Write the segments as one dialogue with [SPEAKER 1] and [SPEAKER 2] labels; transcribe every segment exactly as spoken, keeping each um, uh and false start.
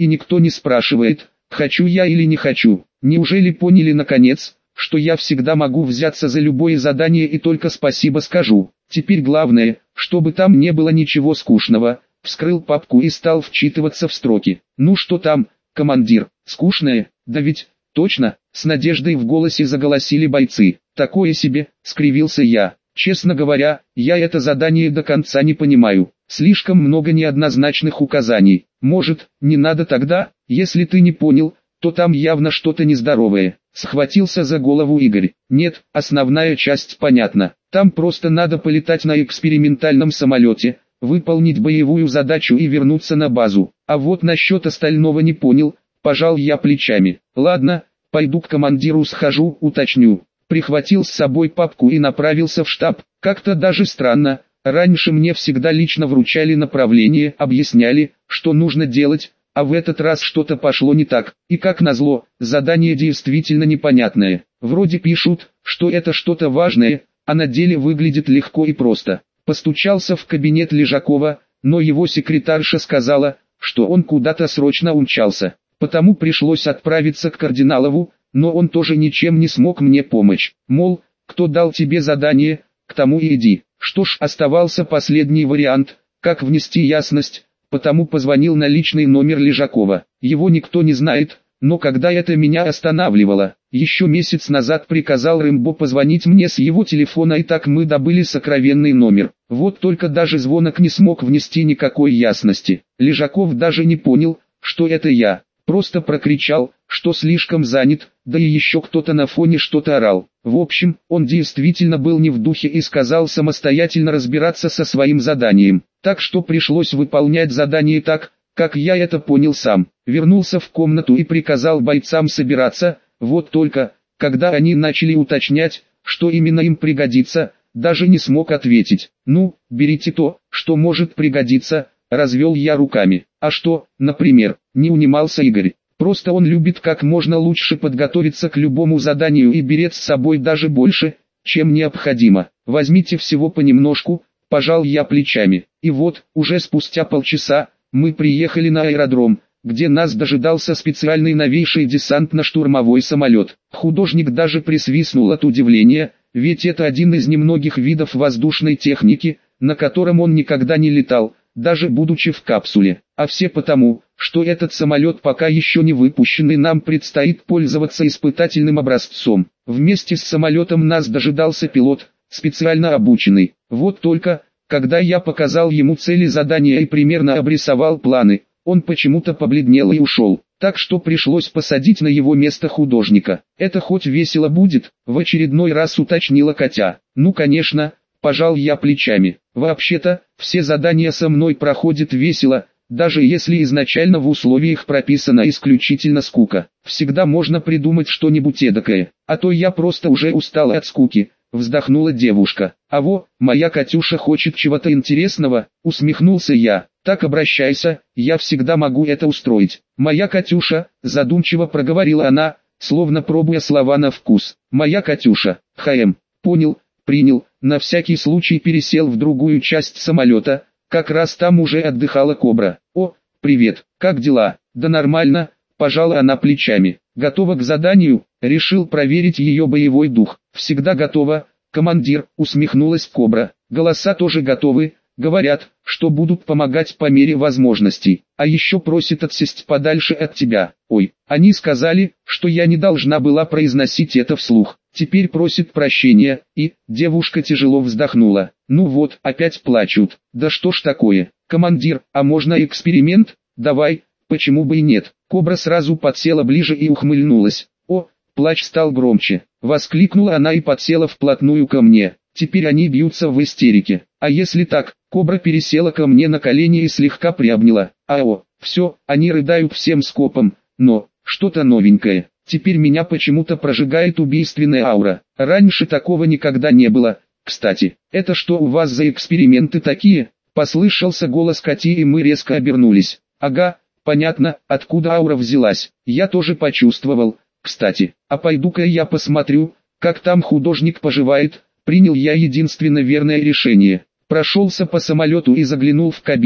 [SPEAKER 1] и никто не спрашивает, хочу я или не хочу. Неужели поняли наконец, что я всегда могу взяться за любое задание и только спасибо скажу? Теперь главное, чтобы там не было ничего скучного. Вскрыл папку и стал вчитываться в строки. Ну что там, командир, скучное? Да ведь, точно, с надеждой в голосе заголосили бойцы. Такое себе, скривился я. Честно говоря, я это задание до конца не понимаю. Слишком много неоднозначных указаний. Может, не надо тогда? Если ты не понял, то там явно что-то нездоровое. Схватился за голову Игорь. Нет, основная часть понятна. Там просто надо полетать на экспериментальном самолете, выполнить боевую задачу и вернуться на базу. А вот насчет остального не понял, пожал я плечами. Ладно, пойду к командиру схожу, уточню. Прихватил с собой папку и направился в штаб. Как-то даже странно, раньше мне всегда лично вручали направление, объясняли, что нужно делать, а в этот раз что-то пошло не так. И как назло, задание действительно непонятное. Вроде пишут, что это что-то важное, а на деле выглядит легко и просто. Постучался в кабинет Лежакова, но его секретарша сказала, что он куда-то срочно умчался. Потому пришлось отправиться к Кардиналову, но он тоже ничем не смог мне помочь. Мол, кто дал тебе задание, к тому и иди. Что ж, оставался последний вариант, как внести ясность, потому позвонил на личный номер Лежакова. Его никто не знает, но когда это меня останавливало, еще месяц назад приказал Рэмбо позвонить мне с его телефона, и так мы добыли сокровенный номер. Вот только даже звонок не смог внести никакой ясности. Лежаков даже не понял, что это я. Просто прокричал, что слишком занят, да и еще кто-то на фоне что-то орал. В общем, он действительно был не в духе и сказал самостоятельно разбираться со своим заданием. Так что пришлось выполнять задание так, как я это понял сам. Вернулся в комнату и приказал бойцам собираться, вот только, когда они начали уточнять, что именно им пригодится, даже не смог ответить. Ну, берите то, что может пригодиться, развел я руками. А что, например, не унимался Игорь. Просто он любит как можно лучше подготовиться к любому заданию и берет с собой даже больше, чем необходимо. Возьмите всего понемножку, пожал я плечами. И вот, уже спустя полчаса, мы приехали на аэродром, где нас дожидался специальный новейший десантно-штурмовой самолет. Художник даже присвистнул от удивления, ведь это один из немногих видов воздушной техники, на котором он никогда не летал, даже будучи в капсуле. А все потому, что этот самолет пока еще не выпущен и нам предстоит пользоваться испытательным образцом. Вместе с самолетом нас дожидался пилот, специально обученный. Вот только, когда я показал ему цели задания и примерно обрисовал планы, он почему-то побледнел и ушел. Так что пришлось посадить на его место художника. Это хоть весело будет, в очередной раз уточнила Катя. Ну конечно, пожал я плечами. Вообще-то, все задания со мной проходят весело, даже если изначально в условиях прописана исключительно скука. Всегда можно придумать что-нибудь эдакое, а то я просто уже устала от скуки, вздохнула девушка. А во, моя Катюша хочет чего-то интересного, усмехнулся я. Так обращайся, я всегда могу это устроить. Моя Катюша, задумчиво проговорила она, словно пробуя слова на вкус. Моя Катюша, ХМ, понял, принял, на всякий случай пересел в другую часть самолета, как раз там уже отдыхала Кобра. О, привет, как дела? Да нормально, пожала она плечами. Готова к заданию? Решил проверить ее боевой дух. Всегда готова, командир, усмехнулась Кобра. Голоса тоже готовы. Говорят, что будут помогать по мере возможностей, а еще просят отсесть подальше от тебя. Ой, они сказали, что я не должна была произносить это вслух. Теперь просят прощения, и, девушка тяжело вздохнула. Ну вот, опять плачут. Да что ж такое, командир, а можно эксперимент? Давай, почему бы и нет. Кобра сразу подсела ближе и ухмыльнулась. О, плач стал громче. Воскликнула она и подсела вплотную ко мне. Теперь они бьются в истерике. А если так? Кобра пересела ко мне на колени и слегка приобняла. Ао, все, они рыдают всем скопом, но, что-то новенькое. Теперь меня почему-то прожигает убийственная аура. Раньше такого никогда не было. Кстати, это что у вас за эксперименты такие? Послышался голос Кати, и мы резко обернулись. Ага, понятно, откуда аура взялась. Я тоже почувствовал. Кстати, а пойду-ка я посмотрю, как там художник поживает. Принял я единственно верное решение. Прошелся по самолету и заглянул в кабину,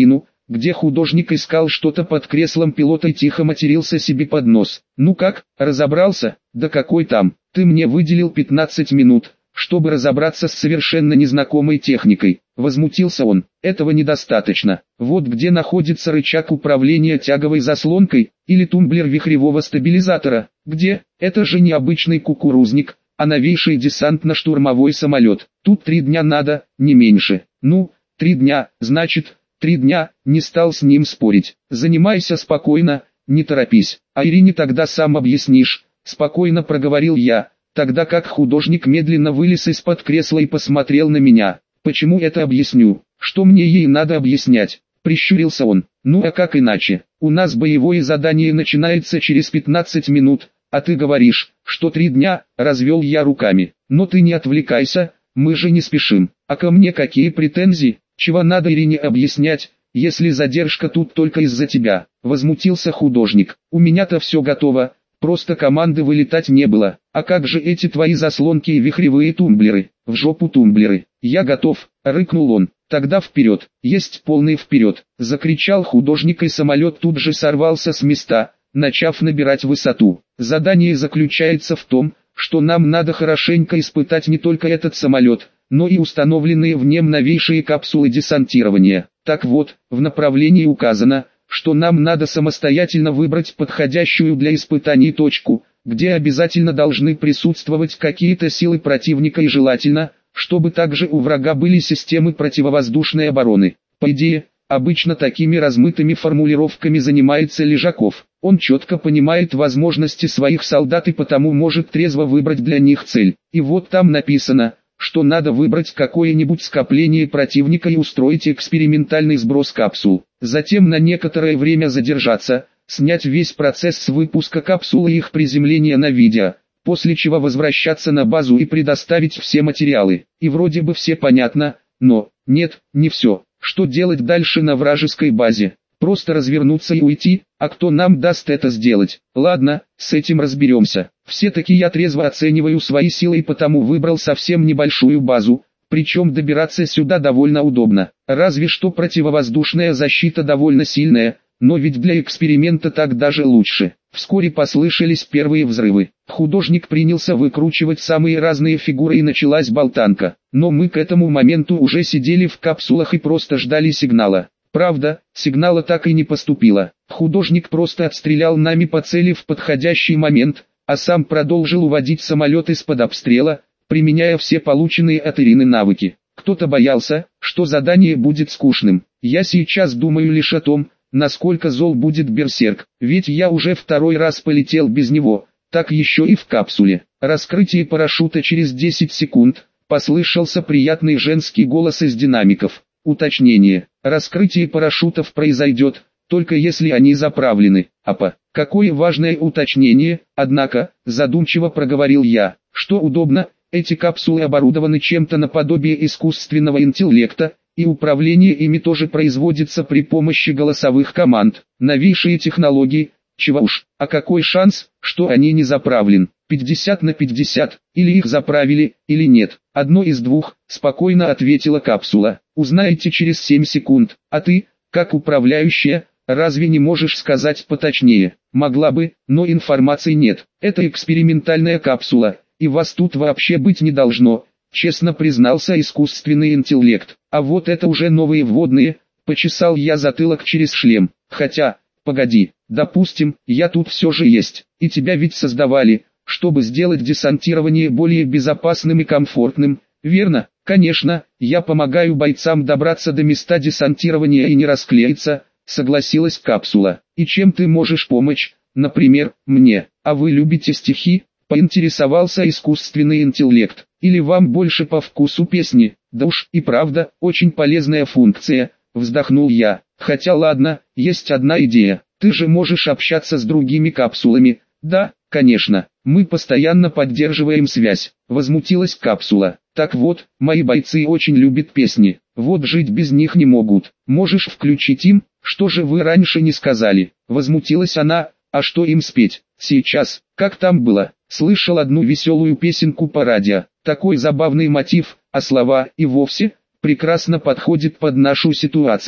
[SPEAKER 1] где художник искал что-то под креслом пилота и тихо матерился себе под нос. «Ну как, разобрался? Да какой там, ты мне выделил пятнадцать минут, чтобы разобраться с совершенно незнакомой техникой», — возмутился он. «Этого недостаточно. Вот где находится рычаг управления тяговой заслонкой, или тумблер вихревого стабилизатора. Где? Это же не обычный кукурузник, а новейший десантно-штурмовой самолет. Тут три дня надо, не меньше». «Ну, три дня, значит, три дня», — не стал с ним спорить. «Занимайся спокойно, не торопись, а Ирине тогда сам объяснишь», — спокойно проговорил я, тогда как художник медленно вылез из-под кресла и посмотрел на меня. «Почему это объясню? Что мне ей надо объяснять?» — прищурился он. «Ну а как иначе? У нас боевое задание начинается через пятнадцать минут, а ты говоришь, что три дня», — развел я руками. «Но ты не отвлекайся, мы же не спешим. А ко мне какие претензии? Чего надо Ирине объяснять, если задержка тут только из-за тебя?» — возмутился художник. «У меня-то все готово, просто команды вылетать не было. А как же эти твои заслонки и вихревые тумблеры? В жопу тумблеры. Я готов», — рыкнул он. «Тогда вперед, есть полный вперед», — закричал художник, и самолет тут же сорвался с места, начав набирать высоту. Задание заключается в том, что нам надо хорошенько испытать не только этот самолет, но и установленные в нем новейшие капсулы десантирования. Так вот, в направлении указано, что нам надо самостоятельно выбрать подходящую для испытаний точку, где обязательно должны присутствовать какие-то силы противника, и желательно, чтобы также у врага были системы противовоздушной обороны. По идее, обычно такими размытыми формулировками занимается Лежаков. Он четко понимает возможности своих солдат и потому может трезво выбрать для них цель. И вот там написано, что надо выбрать какое-нибудь скопление противника и устроить экспериментальный сброс капсул. Затем на некоторое время задержаться, снять весь процесс с выпуска капсулы и их приземления на видео, после чего возвращаться на базу и предоставить все материалы. И вроде бы все понятно, но, нет, не все. Что делать дальше на вражеской базе? Просто развернуться и уйти? А кто нам даст это сделать? Ладно, с этим разберемся. Все-таки я трезво оцениваю свои силы и потому выбрал совсем небольшую базу, причем добираться сюда довольно удобно. Разве что противовоздушная защита довольно сильная, но ведь для эксперимента так даже лучше. Вскоре послышались первые взрывы. Художник принялся выкручивать самые разные фигуры и началась болтанка. Но мы к этому моменту уже сидели в капсулах и просто ждали сигнала. Правда, сигнала так и не поступило. Художник просто отстрелял нами по цели в подходящий момент, а сам продолжил уводить самолет из-под обстрела, применяя все полученные от Ирины навыки. Кто-то боялся, что задание будет скучным. Я сейчас думаю лишь о том, насколько зол будет берсерк, ведь я уже второй раз полетел без него, так еще и в капсуле. Раскрытие парашюта через десять секунд, послышался приятный женский голос из динамиков. Уточнение: раскрытие парашютов произойдет, только если они заправлены. Апа, какое важное уточнение, однако, задумчиво проговорил я. Что удобно, эти капсулы оборудованы чем-то наподобие искусственного интеллекта, и управление ими тоже производится при помощи голосовых команд. Новейшие технологии, чего уж, а какой шанс, что они не заправлен? пятьдесят на пятьдесят, или их заправили, или нет. Одно из двух, спокойно ответила капсула. Узнаете через семь секунд. А ты, как управляющая, разве не можешь сказать поточнее? Могла бы, но информации нет. Это экспериментальная капсула, и вас тут вообще быть не должно, честно признался искусственный интеллект. А вот это уже новые вводные, почесал я затылок через шлем. Хотя, погоди, допустим, я тут все же есть, и тебя ведь создавали, чтобы сделать десантирование более безопасным и комфортным, верно? Конечно, я помогаю бойцам добраться до места десантирования и не расклеиться, согласилась капсула. И чем ты можешь помочь? Например, мне. А вы любите стихи? Поинтересовался искусственный интеллект. Или вам больше по вкусу песни? Да уж, и правда, очень полезная функция, вздохнул я. Хотя ладно, есть одна идея. Ты же можешь общаться с другими капсулами. Да, конечно, мы постоянно поддерживаем связь, возмутилась капсула. Так вот, мои бойцы очень любят песни, вот жить без них не могут. Можешь включить им? Что же вы раньше не сказали? Возмутилась она. А что им спеть? Сейчас, как там было? Слышал одну веселую песенку по радио. Такой забавный мотив, а слова и вовсе прекрасно подходит под нашу ситуацию.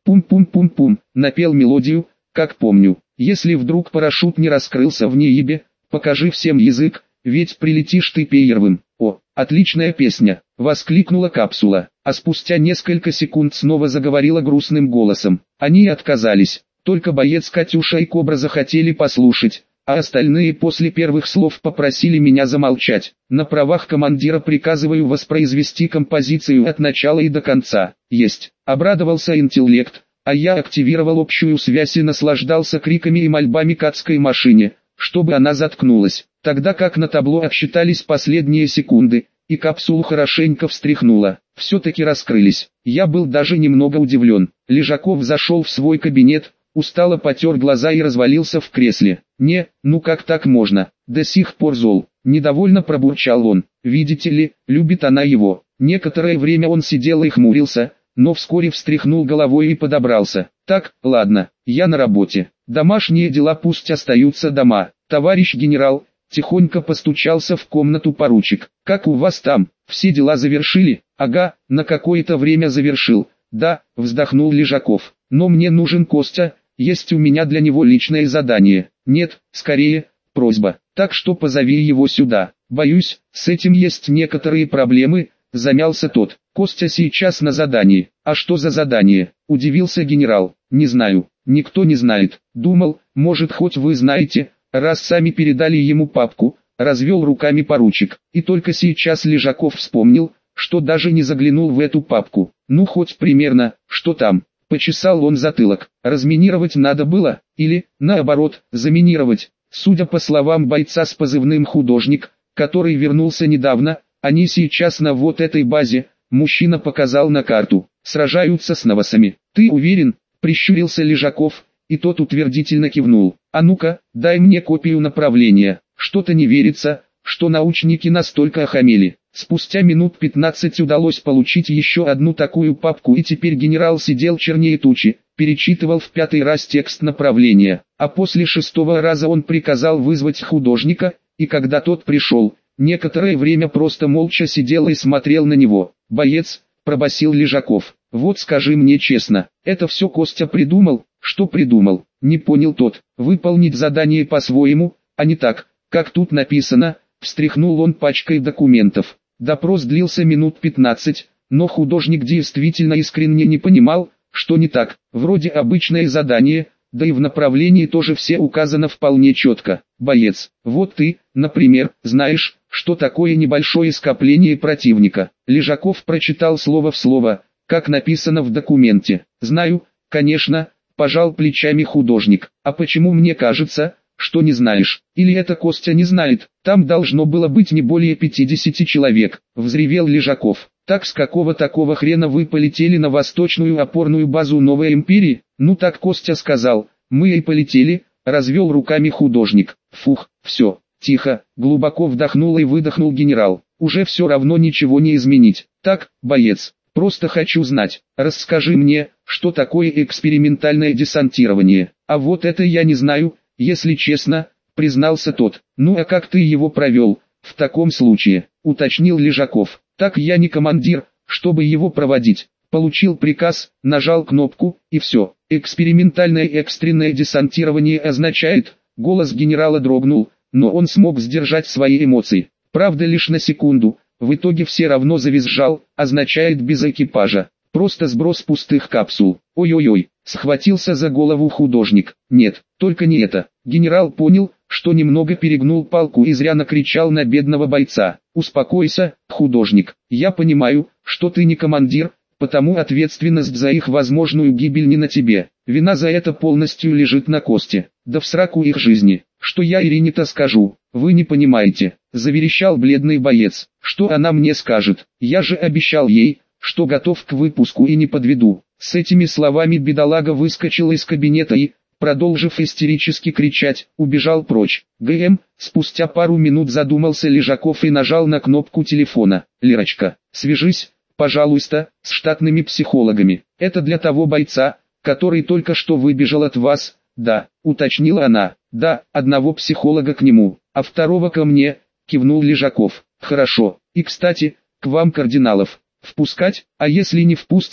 [SPEAKER 1] Пум-пум-пум-пум, напел мелодию, как помню. Если вдруг парашют не раскрылся в небе, покажи всем язык, ведь прилетишь ты первым. О, отличная песня, воскликнула капсула, а спустя несколько секунд снова заговорила грустным голосом. Они отказались, только боец Катюша и Кобра захотели послушать, а остальные после первых слов попросили меня замолчать. На правах командира приказываю воспроизвести композицию от начала и до конца. Есть. Обрадовался интеллект, а я активировал общую связь и наслаждался криками и мольбами к адской машине, чтобы она заткнулась. Тогда как на табло отсчитались последние секунды, и капсулу хорошенько встряхнуло. Все-таки раскрылись. Я был даже немного удивлен. Лежаков зашел в свой кабинет, устало потер глаза и развалился в кресле. «Не, ну как так можно? До сих пор зол». Недовольно пробурчал он. «Видите ли, любит она его». Некоторое время он сидел и хмурился, но вскоре встряхнул головой и подобрался. «Так, ладно, я на работе. Домашние дела пусть остаются дома. Товарищ генерал», тихонько постучался в комнату поручик. «Как у вас там? Все дела завершили?» «Ага, на какое-то время завершил». «Да», вздохнул Лежаков. «Но мне нужен Костя, есть у меня для него личное задание». «Нет, скорее, просьба. Так что позови его сюда». «Боюсь, с этим есть некоторые проблемы», замялся тот. «Костя сейчас на задании». «А что за задание?» удивился генерал. «Не знаю, никто не знает. Думал, может хоть вы знаете, раз сами передали ему папку», развел руками поручик. И только сейчас Лежаков вспомнил, что даже не заглянул в эту папку. «Ну хоть примерно, что там?» Почесал он затылок. «Разминировать надо было, или, наоборот, заминировать». Судя по словам бойца с позывным «Художник», который вернулся недавно, они сейчас на вот этой базе, мужчина показал на карту, сражаются с новосами. «Ты уверен?» — прищурился Лежаков, и тот утвердительно кивнул. «А ну-ка, дай мне копию направления». Что-то не верится, что научники настолько охамели. Спустя минут пятнадцать удалось получить еще одну такую папку, и теперь генерал сидел чернее тучи, перечитывал в пятый раз текст направления, а после шестого раза он приказал вызвать художника, и когда тот пришел, некоторое время просто молча сидел и смотрел на него. «Боец», — пробасил Лежаков, — «вот скажи мне честно, это все Костя придумал?» «Что придумал?» — не понял тот. «Выполнить задание по-своему, а не так, как тут написано», — встряхнул он пачкой документов. Допрос длился минут пятнадцать, но художник действительно искренне не понимал, что не так. Вроде обычное задание, да и в направлении тоже все указано вполне четко. «Боец, вот ты, например, знаешь, что такое небольшое скопление противника?» Лежаков прочитал слово в слово, как написано в документе. «Знаю, конечно», — пожал плечами художник. «А почему мне кажется, что не знаешь? Или это Костя не знает? Там должно было быть не более пятидесяти человек», — взревел Лежаков. «Так с какого такого хрена вы полетели на восточную опорную базу Новой Империи?» «Ну так Костя сказал, мы и полетели», — развел руками художник. «Фух, все, тихо», — глубоко вдохнул и выдохнул генерал. «Уже все равно ничего не изменить. Так, боец, просто хочу знать, расскажи мне, что такое экспериментальное десантирование». «А вот это я не знаю, если честно», — признался тот. «Ну а как ты его провел, в таком случае?» — уточнил Лежаков. «Так я не командир, чтобы его проводить. Получил приказ, нажал кнопку, и все. Экспериментальное экстренное десантирование означает...» Голос генерала дрогнул, но он смог сдержать свои эмоции. Правда лишь на секунду, в итоге все равно завизжал, означает без экипажа. Просто сброс пустых капсул. «Ой-ой-ой», схватился за голову художник. «Нет, только не это». Генерал понял, что немного перегнул палку и зря накричал на бедного бойца. «Успокойся, художник, я понимаю, что ты не командир, потому ответственность за их возможную гибель не на тебе. Вина за это полностью лежит на Косте. Да в сраку их жизни. Что я Ирине-то скажу, вы не понимаете», — заверещал бледный боец. «Что она мне скажет? Я же обещал ей, что готов к выпуску и не подведу». С этими словами бедолага выскочил из кабинета и, продолжив истерически кричать, убежал прочь. ГМ, спустя пару минут задумался Лежаков и нажал на кнопку телефона. «Лерочка, свяжись, пожалуйста, с штатными психологами. Это для того бойца, который только что выбежал от вас». «Да», — уточнила она. «Да, одного психолога к нему, а второго ко мне», — кивнул Лежаков. «Хорошо, и кстати, к вам кардиналов. Впускать? А если не впустишь?»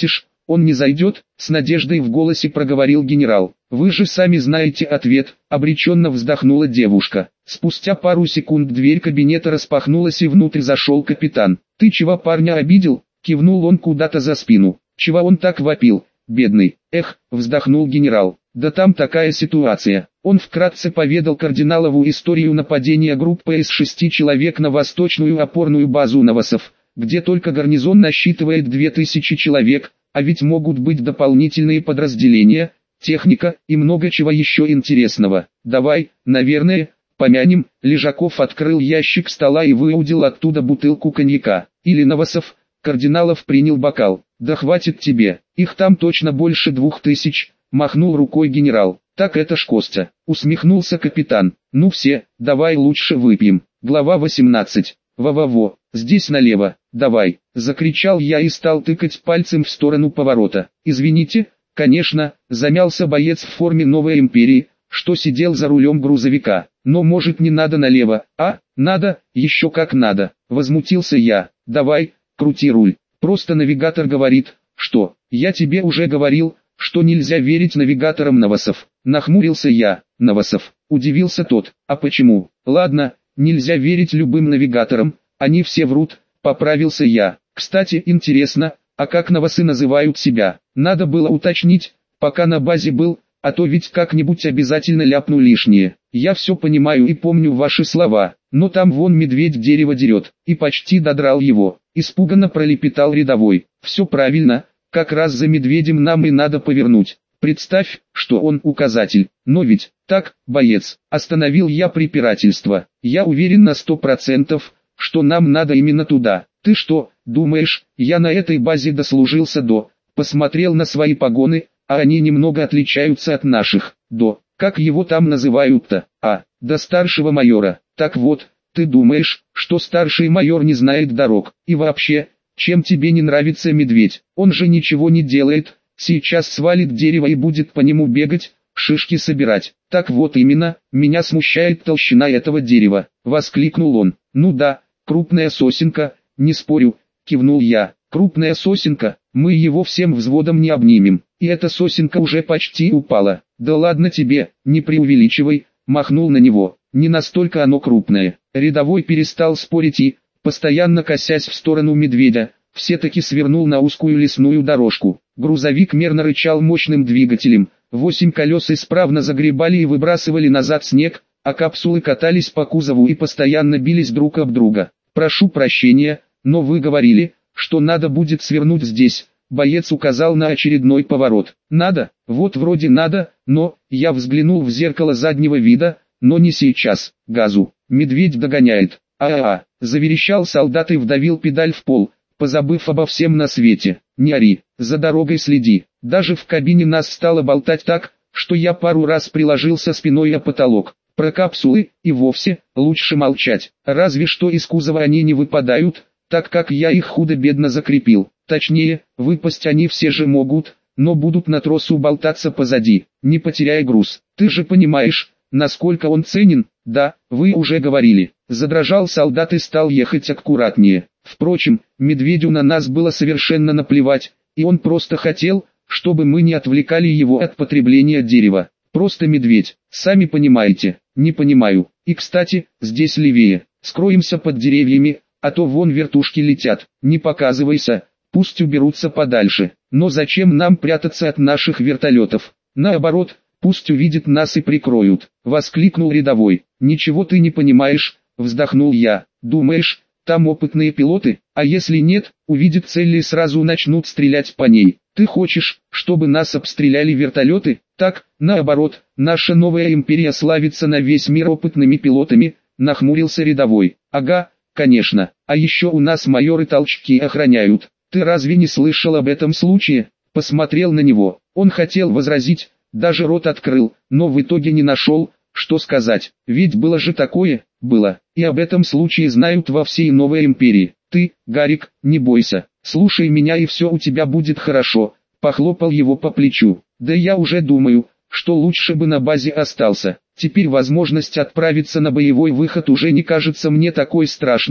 [SPEAKER 1] он не зайдет?» — с надеждой в голосе проговорил генерал. «Вы же сами знаете ответ», — обреченно вздохнула девушка. Спустя пару секунд дверь кабинета распахнулась и внутрь зашел капитан. «Ты чего парня обидел?» — кивнул он куда-то за спину. «Чего он так вопил, бедный?» «Эх», — вздохнул генерал. «Да там такая ситуация». Он вкратце поведал кардиналову историю нападения группы из шести человек на восточную опорную базу Новосов, где только гарнизон насчитывает две тысячи человек, а ведь могут быть дополнительные подразделения, техника и много чего еще интересного. «Давай, наверное, помянем». Лежаков открыл ящик стола и выудил оттуда бутылку коньяка. «Или Новосов?» Кардиналов принял бокал. «Да хватит тебе, их там точно больше двух тысяч», махнул рукой генерал. «Так это ж Костя», усмехнулся капитан. «Ну все, давай лучше выпьем». Глава восемнадцать. «Во-во-во, здесь налево, давай», закричал я и стал тыкать пальцем в сторону поворота. «Извините», конечно, замялся боец в форме Новой Империи, что сидел за рулем грузовика. «Но может не надо налево?» «А, надо, еще как надо», возмутился я. «Давай, крути руль, просто навигатор говорит, что...» «Я тебе уже говорил, что нельзя верить навигаторам Новосов», нахмурился я. «Новосов», удивился тот. «А почему?» «Ладно, нельзя верить любым навигаторам, они все врут», поправился я. «Кстати, интересно, а как новосы называют себя?» Надо было уточнить, пока на базе был, а то ведь как-нибудь обязательно ляпну лишнее. «Я все понимаю и помню ваши слова, но там вон медведь дерево дерет», и почти додрал его. Испуганно пролепетал рядовой. «Все правильно, как раз за медведем нам и надо повернуть. Представь, что он указатель. Но ведь, так, боец», остановил я препирательство. «Я уверен на сто процентов, что нам надо именно туда. Ты что, думаешь, я на этой базе дослужился до?» Посмотрел на свои погоны, а они немного отличаются от наших. «До, как его там называют-то?» «А, до старшего майора». «Так вот, ты думаешь, что старший майор не знает дорог? И вообще, чем тебе не нравится медведь? Он же ничего не делает, сейчас свалит дерево и будет по нему бегать, шишки собирать». «Так вот именно, меня смущает толщина этого дерева», воскликнул он. «Ну да, крупная сосенка, не спорю», кивнул я. «Крупная сосенка, мы его всем взводом не обнимем, и эта сосенка уже почти упала». «Да ладно тебе, не преувеличивай», махнул на него. «Не настолько оно крупное». Рядовой перестал спорить и, постоянно косясь в сторону медведя, все-таки свернул на узкую лесную дорожку. Грузовик мерно рычал мощным двигателем, восемь колес исправно загребали и выбрасывали назад снег, а капсулы катались по кузову и постоянно бились друг об друга. «Прошу прощения, но вы говорили, что надо будет свернуть здесь», боец указал на очередной поворот. «Надо, вот вроде надо, но...» Я взглянул в зеркало заднего вида, но не сейчас. «Газу, медведь догоняет». «А-а-а», заверещал солдат и вдавил педаль в пол, позабыв обо всем на свете. «Не ори, за дорогой следи». Даже в кабине нас стало болтать так, что я пару раз приложился спиной о потолок. Про капсулы и вовсе лучше молчать, разве что из кузова они не выпадают, так как я их худо-бедно закрепил. Точнее, выпасть они все же могут, но будут на тросу болтаться позади, не потеряя груз. «Ты же понимаешь, насколько он ценен?» «Да, вы уже говорили». Задрожал солдат и стал ехать аккуратнее. Впрочем, медведю на нас было совершенно наплевать, и он просто хотел, чтобы мы не отвлекали его от потребления дерева. Просто медведь, сами понимаете. «Не понимаю. И кстати, здесь левее. Скроемся под деревьями, а то вон вертушки летят. Не показывайся, пусть уберутся подальше. Но зачем нам прятаться от наших вертолетов? Наоборот, пусть увидят нас и прикроют», воскликнул рядовой. «Ничего ты не понимаешь», вздохнул я. «Думаешь, там опытные пилоты, а если нет, увидят цель и сразу начнут стрелять по ней? Ты хочешь, чтобы нас обстреляли вертолеты?» «Так, наоборот, наша новая империя славится на весь мир опытными пилотами», нахмурился рядовой. «Ага, конечно, а еще у нас майоры толчки охраняют. Ты разве не слышал об этом случае?» Посмотрел на него. Он хотел возразить, даже рот открыл, но в итоге не нашел, что сказать. Ведь было же такое, было, и об этом случае знают во всей новой империи. «Ты, Гарик, не бойся, слушай меня и все у тебя будет хорошо», похлопал его по плечу. «Да я уже думаю, что лучше бы на базе остался. Теперь возможность отправиться на боевой выход уже не кажется мне такой страшной»,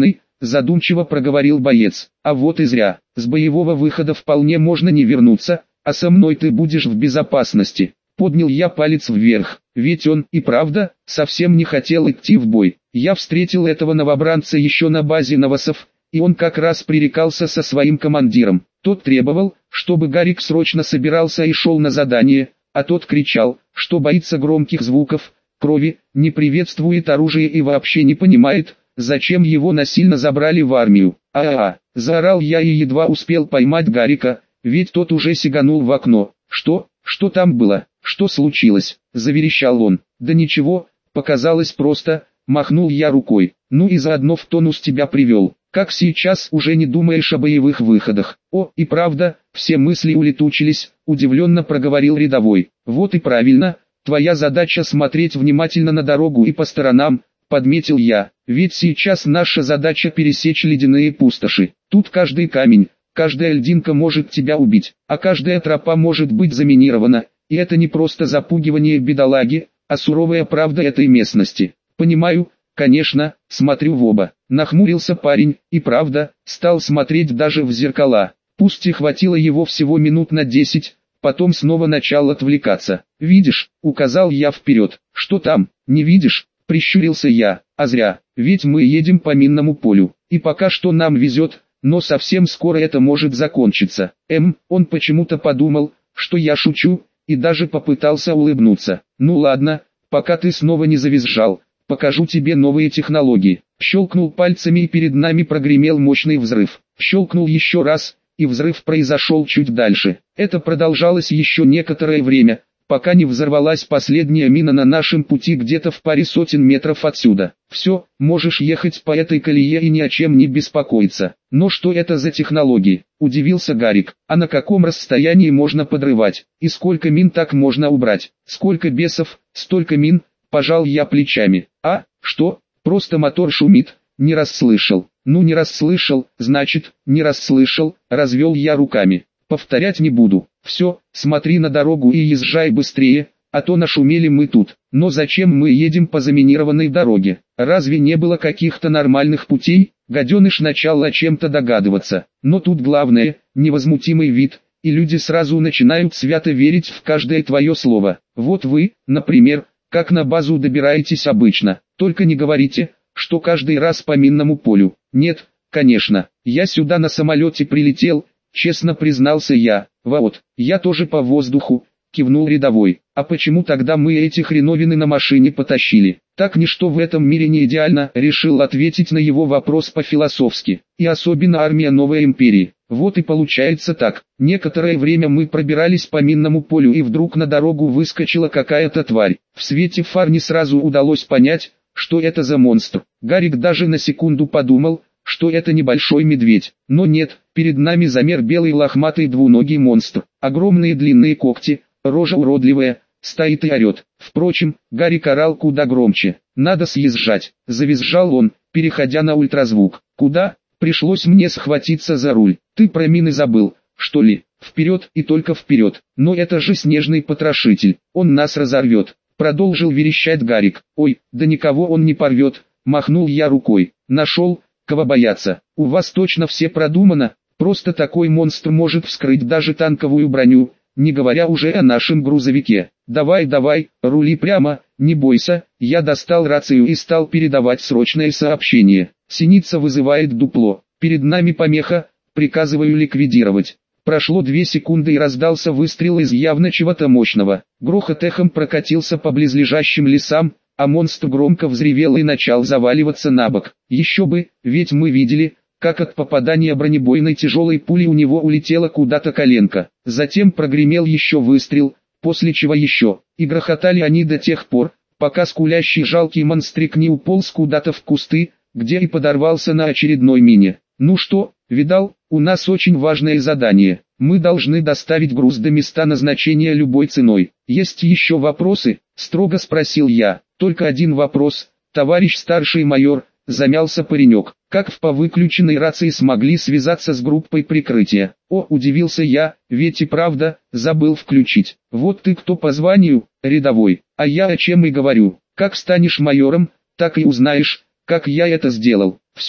[SPEAKER 1] задумчиво проговорил боец. А вот и зря, с боевого выхода вполне можно не вернуться, а со мной ты будешь в безопасности. Поднял я палец вверх, ведь он, и правда, совсем не хотел идти в бой. Я встретил этого новобранца еще на базе новосов, и он как раз пререкался со своим командиром. Тот требовал, чтобы Гарик срочно собирался и шел на задание, а тот кричал, что боится громких звуков, крови, не приветствует оружие и вообще не понимает, зачем его насильно забрали в армию. А-а-а, заорал я и едва успел поймать Гарика, ведь тот уже сиганул в окно. Что? Что там было? Что случилось? Заверещал он. Да ничего, показалось просто, махнул я рукой. Ну и заодно в тонус тебя привел. Как сейчас уже не думаешь о боевых выходах? О, и правда, все мысли улетучились, удивленно проговорил рядовой. Вот и правильно, твоя задача смотреть внимательно на дорогу и по сторонам, подметил я. Ведь сейчас наша задача пересечь ледяные пустоши. Тут каждый камень, каждая льдинка может тебя убить, а каждая тропа может быть заминирована, и это не просто запугивание бедолаги, а суровая правда этой местности. Понимаю, конечно, смотрю в оба. Нахмурился парень, и правда, стал смотреть даже в зеркала. Пусть и хватило его всего минут на десять, потом снова начал отвлекаться. «Видишь?» — указал я вперед. «Что там? Не видишь?» — прищурился я. «А зря, ведь мы едем по минному полю, и пока что нам везет, но совсем скоро это может закончиться». Эм, он почему-то подумал, что я шучу, и даже попытался улыбнуться. «Ну ладно, пока ты снова не завизжал, покажу тебе новые технологии». Щелкнул пальцами и перед нами прогремел мощный взрыв. Щелкнул еще раз, и взрыв произошел чуть дальше. Это продолжалось еще некоторое время, пока не взорвалась последняя мина на нашем пути где-то в паре сотен метров отсюда. «Все, можешь ехать по этой колее и ни о чем не беспокоиться». «Но что это за технологии?» – удивился Гарик. «А на каком расстоянии можно подрывать? И сколько мин так можно убрать? Сколько бесов, столько мин?» – пожал я плечами. «А, что? Просто мотор шумит?» «Не расслышал». «Ну не расслышал, значит, не расслышал», – развел я руками. «Повторять не буду. Все, смотри на дорогу и езжай быстрее, а то нашумели мы тут». «Но зачем мы едем по заминированной дороге? Разве не было каких-то нормальных путей?» Гаденыш начал о чем-то догадываться. Но тут главное – невозмутимый вид, и люди сразу начинают свято верить в каждое твое слово. Вот вы, например, как на базу добираетесь обычно. Только не говорите, что каждый раз по минному полю. «Нет, конечно, я сюда на самолете прилетел», честно признался я. «Вот, я тоже по воздуху», кивнул рядовой. «А почему тогда мы эти хреновины на машине потащили?» «Так ничто в этом мире не идеально», решил ответить на его вопрос по-философски. «И особенно армия новой империи. Вот и получается так. Некоторое время мы пробирались по минному полю, и вдруг на дорогу выскочила какая-то тварь. В свете фар не сразу удалось понять, что это за монстр. Гарик даже на секунду подумал, что это небольшой медведь. Но нет, перед нами замер белый лохматый двуногий монстр. Огромные длинные когти, рожа уродливая, стоит и орет. Впрочем, Гарик орал куда громче. «Надо съезжать», — завизжал он, переходя на ультразвук. «Куда?» Пришлось мне схватиться за руль. «Ты про мины забыл, что ли? Вперед и только вперед. Но это же снежный потрошитель, он нас разорвет», — продолжил верещать Гарик. «Ой, да никого он не порвет», — махнул я рукой. «Нашел, кого бояться. У вас точно все продумано, просто такой монстр может вскрыть даже танковую броню, не говоря уже о нашем грузовике. Давай, давай, рули прямо, не бойся». Я достал рацию и стал передавать срочное сообщение. «Синица вызывает дупло. Перед нами помеха, приказываю ликвидировать». Прошло две секунды и раздался выстрел из явно чего-то мощного. Грохот эхом прокатился по близлежащим лесам, а монстр громко взревел и начал заваливаться на бок. Еще бы, ведь мы видели, как от попадания бронебойной тяжелой пули у него улетела куда-то коленка. Затем прогремел еще выстрел, после чего еще, и грохотали они до тех пор, пока скулящий жалкий монстрик не уполз куда-то в кусты, где и подорвался на очередной мине. «Ну что, видал, у нас очень важное задание. Мы должны доставить груз до места назначения любой ценой. Есть еще вопросы?» – строго спросил я. «Только один вопрос, товарищ старший майор», – замялся паренек. «Как в по выключенной рации смогли связаться с группой прикрытия?» «О», – удивился я, ведь и правда, забыл включить. «Вот ты кто по званию, рядовой, а я о чем и говорю. Как станешь майором, так и узнаешь, как я это сделал. Все,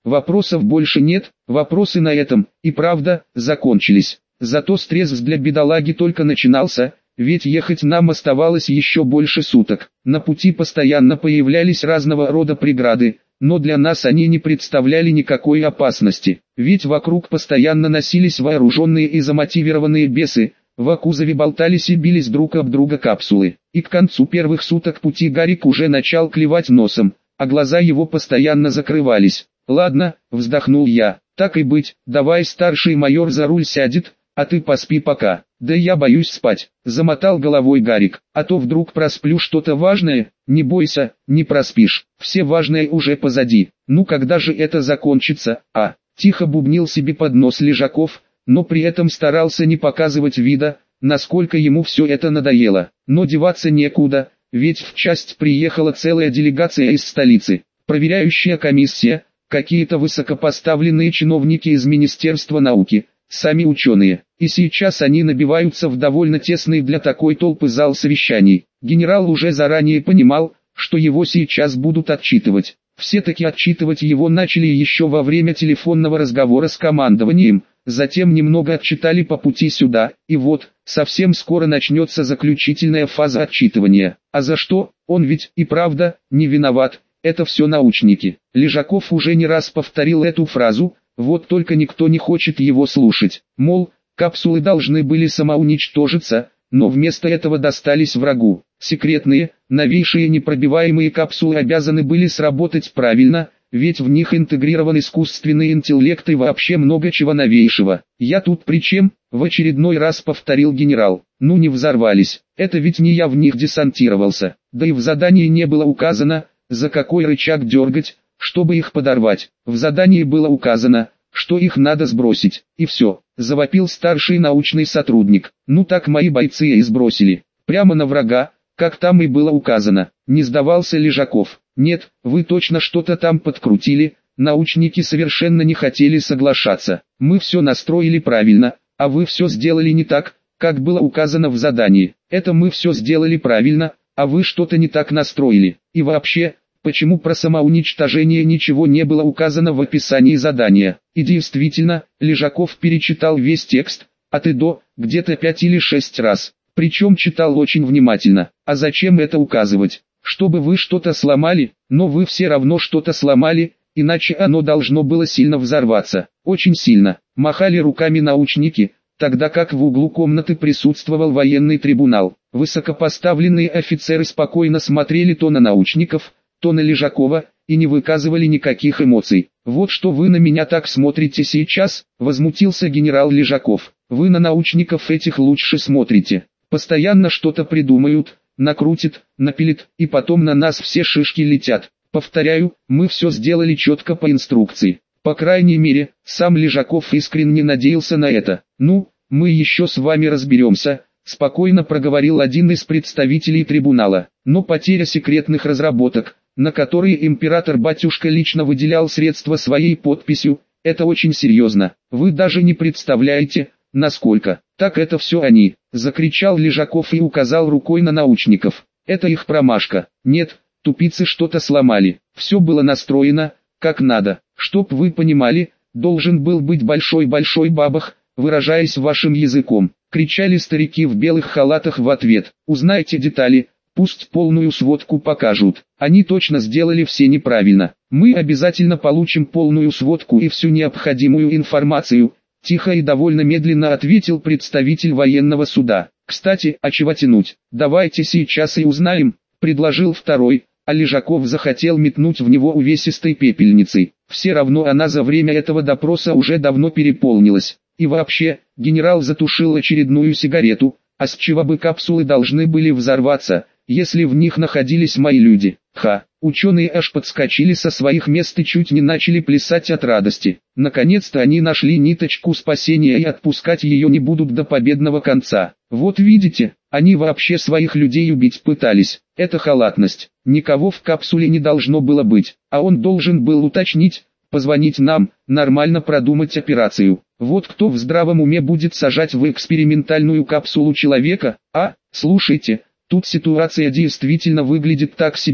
[SPEAKER 1] Вопросов больше нет, вопросы на этом, и правда, закончились. Зато стресс для бедолаги только начинался, ведь ехать нам оставалось еще больше суток. На пути постоянно появлялись разного рода преграды, но для нас они не представляли никакой опасности, ведь вокруг постоянно носились вооруженные и замотивированные бесы, в кузове болтались и бились друг об друга капсулы. И к концу первых суток пути Гарик уже начал клевать носом, а глаза его постоянно закрывались. «Ладно», — вздохнул я, — «так и быть, давай старший майор за руль сядет, а ты поспи пока». «Да я боюсь спать», — замотал головой Гарик, «а то вдруг просплю что-то важное». «Не бойся, не проспишь, все важное уже позади. Ну когда же это закончится, а?» Тихо бубнил себе под нос Лежаков, но при этом старался не показывать вида, насколько ему все это надоело. Но деваться некуда, ведь в часть приехала целая делегация из столицы, проверяющая комиссия, какие-то высокопоставленные чиновники из Министерства науки, сами ученые. И сейчас они набиваются в довольно тесный для такой толпы зал совещаний. Генерал уже заранее понимал, что его сейчас будут отчитывать. Все-таки отчитывать его начали еще во время телефонного разговора с командованием, затем немного отчитали по пути сюда, и вот, совсем скоро начнется заключительная фаза отчитывания. А за что? Он ведь и правда не виноват, это все научники. Лежаков уже не раз повторил эту фразу, вот только никто не хочет его слушать. Мол, капсулы должны были самоуничтожиться, но вместо этого достались врагу. Секретные, новейшие непробиваемые капсулы обязаны были сработать правильно, ведь в них интегрирован искусственный интеллект и вообще много чего новейшего. «Я тут при чем?» — в очередной раз повторил генерал. «Ну не взорвались, это ведь не я в них десантировался, да и в задании не было указано, за какой рычаг дергать, чтобы их подорвать. В задании было указано, что их надо сбросить, и все», — завопил старший научный сотрудник. «Ну так мои бойцы и сбросили, прямо на врага, как там и было указано». Не сдавался Лежаков. «Нет, вы точно что-то там подкрутили». Научники совершенно не хотели соглашаться. «Мы все настроили правильно, а вы все сделали не так, как было указано в задании». «Это мы все сделали правильно, а вы что-то не так настроили. И вообще, почему про самоуничтожение ничего не было указано в описании задания?» И действительно, Лежаков перечитал весь текст, от и до, где-то пять или шесть раз. Причем читал очень внимательно. «А зачем это указывать? Чтобы вы что-то сломали, но вы все равно что-то сломали, иначе оно должно было сильно взорваться». Очень сильно. Махали руками научники, тогда как в углу комнаты присутствовал военный трибунал. Высокопоставленные офицеры спокойно смотрели то на научников, то на Лежакова, и не выказывали никаких эмоций. «Вот что вы на меня так смотрите сейчас», — возмутился генерал Лежаков. «Вы на научников этих лучше смотрите. Постоянно что-то придумают, накрутит, напилит, и потом на нас все шишки летят. Повторяю, мы все сделали четко по инструкции». По крайней мере, сам Лежаков искренне надеялся на это. «Ну, мы еще с вами разберемся», — спокойно проговорил один из представителей трибунала. «Но потеря секретных разработок, на которые император-батюшка лично выделял средства своей подписью, это очень серьезно. Вы даже не представляете, насколько». «Так это все они», — закричал Лежаков и указал рукой на научников. «Это их промашка. Нет, тупицы что-то сломали. Все было настроено, как надо. Чтоб вы понимали, должен был быть большой-большой бабах, выражаясь вашим языком», — кричали старики в белых халатах в ответ. «Узнайте детали, пусть полную сводку покажут. Они точно сделали все неправильно. Мы обязательно получим полную сводку и всю необходимую информацию», — тихо и довольно медленно ответил представитель военного суда. «Кстати, а чего тянуть? Давайте сейчас и узнаем», — предложил второй, а Лежаков захотел метнуть в него увесистой пепельницей. Все равно она за время этого допроса уже давно переполнилась. И вообще, генерал затушил очередную сигарету, а с чего бы капсулы должны были взорваться, если в них находились мои люди? Ха! Ученые аж подскочили со своих мест и чуть не начали плясать от радости. Наконец-то они нашли ниточку спасения и отпускать ее не будут до победного конца. Вот видите, они вообще своих людей убить пытались. Это халатность. Никого в капсуле не должно было быть, а он должен был уточнить, позвонить нам, нормально продумать операцию. Вот кто в здравом уме будет сажать в экспериментальную капсулу человека? А, слушайте, тут ситуация действительно выглядит так себе,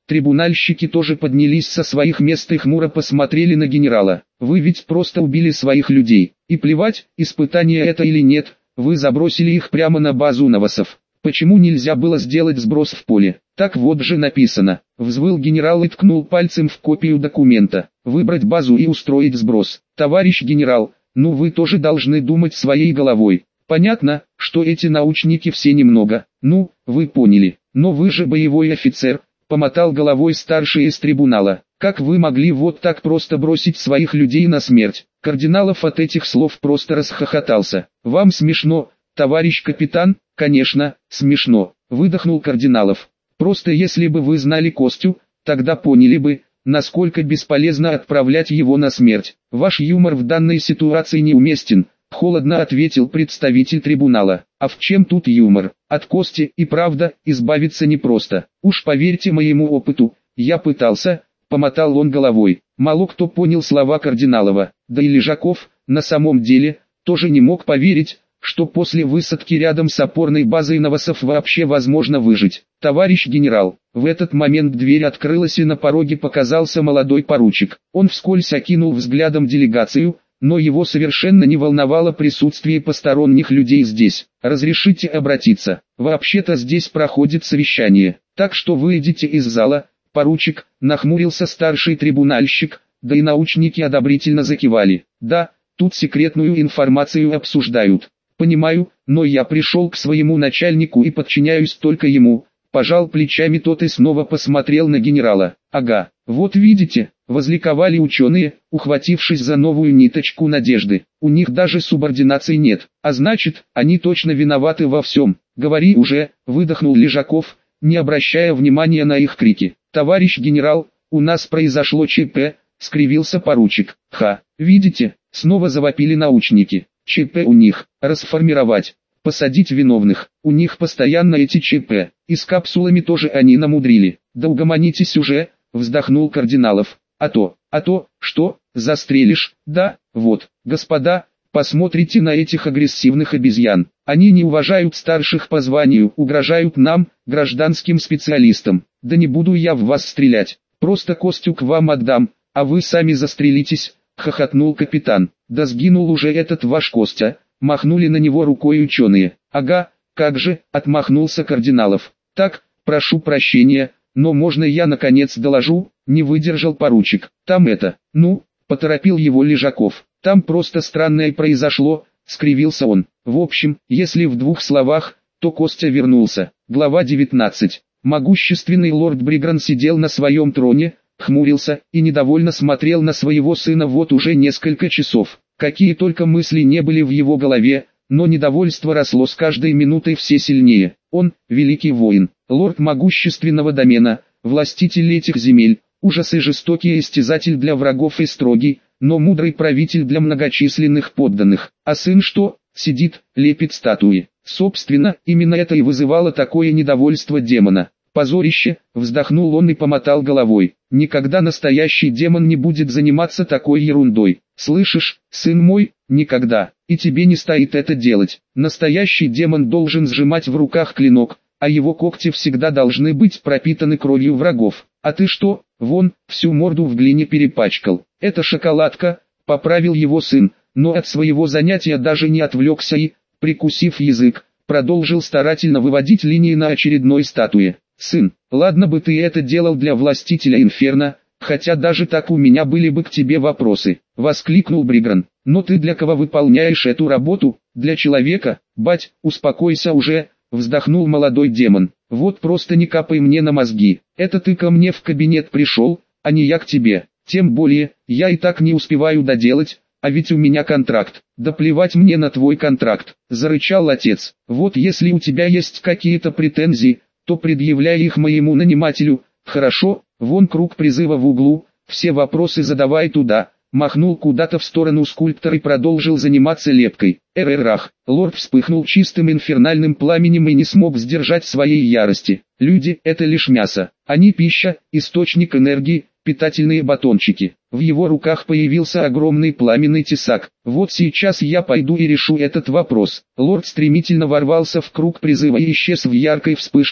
[SPEAKER 1] Трибунальщики тоже поднялись со своих мест и хмуро посмотрели на генерала. Вы ведь просто убили своих людей. И плевать, испытание это или нет, вы забросили их прямо на базу новосов. Почему нельзя было сделать сброс в поле? Так вот же написано. Взвыл генерал и ткнул пальцем в копию документа. Выбрать базу и устроить сброс. Товарищ генерал, ну вы тоже должны думать своей головой. Понятно, что эти научники все немного. Ну, вы поняли. Но вы же боевой офицер. Помотал головой старший из трибунала. Как вы могли вот так просто бросить своих людей на смерть? Кардиналов от этих слов просто расхохотался. Вам смешно, товарищ капитан? Конечно, смешно. Выдохнул Кардиналов. Просто если бы вы знали Костю, тогда поняли бы, насколько бесполезно отправлять его на смерть. Ваш юмор в данной ситуации неуместен. Холодно ответил представитель трибунала. А в чем тут юмор? От Кости и правда избавиться непросто. Уж поверьте моему опыту, я пытался, помотал он головой. Мало кто понял слова Кардиналова, да и Лежаков, на самом деле, тоже не мог поверить, что после высадки рядом с опорной базой новосов вообще возможно выжить. Товарищ генерал, в этот момент дверь открылась и на пороге показался молодой поручик. Он вскользь окинул взглядом делегацию, но его совершенно не волновало присутствие посторонних людей здесь. «Разрешите обратиться? Вообще-то здесь проходит совещание, так что выйдите из зала». Поручик, нахмурился старший трибунальщик, да и научники одобрительно закивали. «Да, тут секретную информацию обсуждают. Понимаю, но я пришел к своему начальнику и подчиняюсь только ему». Пожал плечами тот и снова посмотрел на генерала. «Ага, вот видите», возликовали ученые, ухватившись за новую ниточку надежды. «У них даже субординации нет, а значит, они точно виноваты во всем». «Говори уже», выдохнул Лежаков, не обращая внимания на их крики. «Товарищ генерал, у нас произошло ЧП», скривился поручик. «Ха, видите», снова завопили научники. «ЧП у них, расформировать, посадить виновных, у них постоянно эти ЧП, и с капсулами тоже они намудрили». «Да угомонитесь уже», вздохнул Кардиналов. «А то, а то, что, застрелишь, да, вот, господа, посмотрите на этих агрессивных обезьян. Они не уважают старших по званию, угрожают нам, гражданским специалистам. Да не буду я в вас стрелять, просто Костю к вам отдам, а вы сами застрелитесь», хохотнул капитан. «Да сгинул уже этот ваш Костя», махнули на него рукой ученые. «Ага, как же», отмахнулся Кардиналов. «Так, прошу прощения, но можно я наконец доложу?» Не выдержал поручик. «Там это, ну», поторопил его Лежаков. «Там просто странное произошло», скривился он. В общем, если в двух словах, то Костя вернулся. Глава девятнадцать. Могущественный лорд Бригран сидел на своем троне, хмурился и недовольно смотрел на своего сына вот уже несколько часов. Какие только мысли не были в его голове, но недовольство росло с каждой минутой все сильнее. Он, великий воин, лорд могущественного домена, властитель этих земель, ужас и жестокий истязатель для врагов и строгий, но мудрый правитель для многочисленных подданных. А сын что? Сидит, лепит статуи. Собственно, именно это и вызывало такое недовольство демона. «Позорище», вздохнул он и помотал головой. «Никогда настоящий демон не будет заниматься такой ерундой. Слышишь, сын мой, никогда, и тебе не стоит это делать. Настоящий демон должен сжимать в руках клинок, а его когти всегда должны быть пропитаны кровью врагов. А ты что, вон, всю морду в глине перепачкал. Это шоколадка», поправил его сын, но от своего занятия даже не отвлекся и, прикусив язык, продолжил старательно выводить линии на очередной статуе. «Сын, ладно бы ты это делал для властителя Инферно, хотя даже так у меня были бы к тебе вопросы», воскликнул Бригран. «Но ты для кого выполняешь эту работу? Для человека? Бать, успокойся уже», вздохнул молодой демон. «Вот просто не капай мне на мозги. Это ты ко мне в кабинет пришел, а не я к тебе. Тем более, я и так не успеваю доделать, а ведь у меня контракт». «Да плевать мне на твой контракт», зарычал отец. «Вот если у тебя есть какие-то претензии, то предъявляй их моему нанимателю». «Хорошо, вон круг призыва в углу, все вопросы задавай туда», махнул куда-то в сторону скульптор и продолжил заниматься лепкой. Эр-эр-рах, лорд вспыхнул чистым инфернальным пламенем и не смог сдержать своей ярости. «Люди — это лишь мясо, они пища, источник энергии, питательные батончики». В его руках появился огромный пламенный тесак. «Вот сейчас я пойду и решу этот вопрос». Лорд стремительно ворвался в круг призыва и исчез в яркой вспышке,